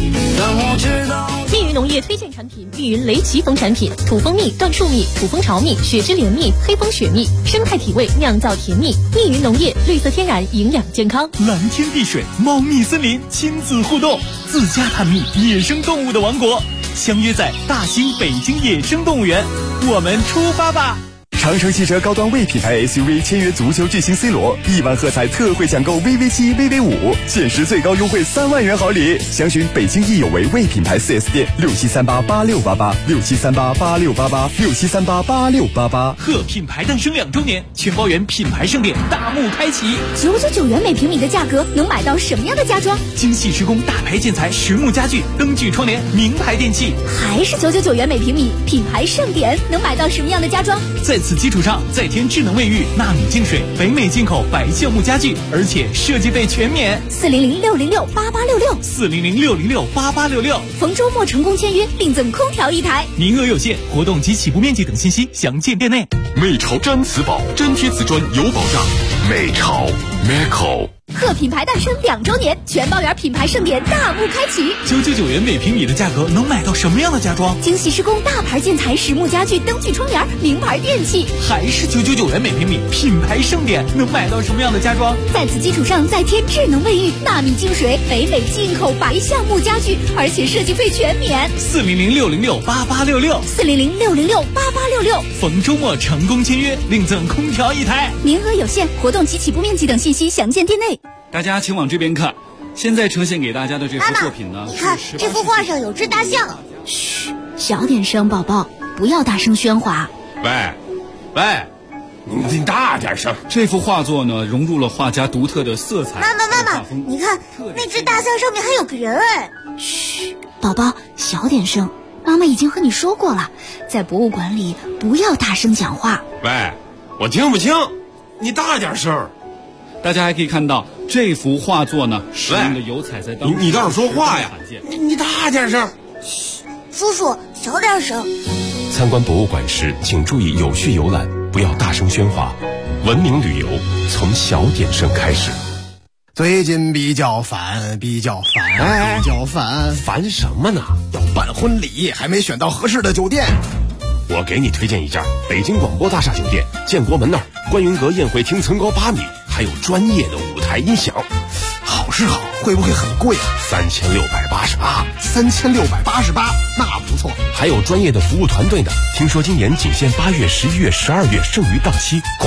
Speaker 3: 密云农业推荐产品：密云雷奇蜂产品，土蜂蜜、椴树蜜、土蜂巢蜜、雪之莲蜜、黑蜂雪蜜，生态体味酿造甜蜜。密云农业，绿色天然，营养健康。
Speaker 11: 蓝天碧水，猫蜜森林，亲子互动，自家探秘野生动物的王国，相约在大兴北京野生动物园，我们出发吧！
Speaker 12: 长城汽车高端魏品牌 SUV 签约足球巨星 C 罗，1万喝彩特惠抢购 VV7、VV5，限时最高优惠3万元好礼。详询北京易有为魏品牌 4S 店，67388688，67388688，67388688。
Speaker 11: 贺品牌诞生2周年，全包园品牌盛典大幕开启。
Speaker 3: 999元每平米的价格，能买到什么样的家装？
Speaker 11: 精细施工，大牌建材，实木家具，灯具窗帘，名牌电器。
Speaker 3: 还是999元每平米，品牌盛典，能买到什么样的家装？
Speaker 11: 在此基础上再添智能卫浴、纳米净水、北美进口白橡木家具，而且设计费全免。
Speaker 3: 400-606-8866，400-606-8866。逢周末成功签约，另赠空调1台，
Speaker 11: 名额有限，活动及起步面积等信息详见店内。
Speaker 12: 美潮粘瓷宝，粘贴瓷砖有保障。美潮 Meco。
Speaker 3: 贺品牌诞生2周年，全包园品牌盛典大幕开启。
Speaker 11: 999元每平米的价格，能买到什么样的家装？
Speaker 3: 精细施工，大牌建材，实木家具，灯具窗帘，名牌电器。
Speaker 11: 还是999元每平米，品牌盛典，能买到什么样的家装？
Speaker 3: 在此基础上再添智能卫浴、纳米净水、北美进口白橡木家具，而且设计费全免。
Speaker 11: 400-606-8866，400-606-8866。逢周末成功签约，另赠空调1台，
Speaker 3: 名额有限，活动及起步面积等信息详见店内。
Speaker 9: 大家请往这边看，现在呈现给大家的这幅作品呢，
Speaker 14: 你看这幅画上有只大象。
Speaker 9: 嘘，
Speaker 8: 小点声，宝宝，不要大声喧哗。
Speaker 9: 喂，你大点声。
Speaker 14: 这幅画作呢，融入了画家独特的色彩。
Speaker 15: 妈妈，你看那只大象上面还有个人哎。
Speaker 8: 嘘，宝宝，小点声。妈妈已经和你说过了，在博物馆里不要大声讲话。
Speaker 9: 喂，我听不清，你大点声。
Speaker 14: 大家还可以看到这幅画作呢，使用的油彩在当中。
Speaker 9: 你倒是说话呀！你大点声。
Speaker 15: 嘘，叔叔，小点声。
Speaker 5: 参观博物馆时，请注意有序游览，不要大声喧哗。文明旅游从小点声开始。
Speaker 16: 最近比较烦，
Speaker 5: 烦什么呢？
Speaker 16: 要办婚礼，还没选到合适的酒店。
Speaker 5: 我给你推荐一家北京广播大厦酒店，建国门那儿，观云阁宴会厅层高8米，还有专业的舞台音响。
Speaker 16: 好是好，会不会很贵啊
Speaker 5: ？3688。
Speaker 16: 3688，那不错。
Speaker 5: 还有专业的服务团队呢。听说今年仅限8月、11月、12月剩余档期，快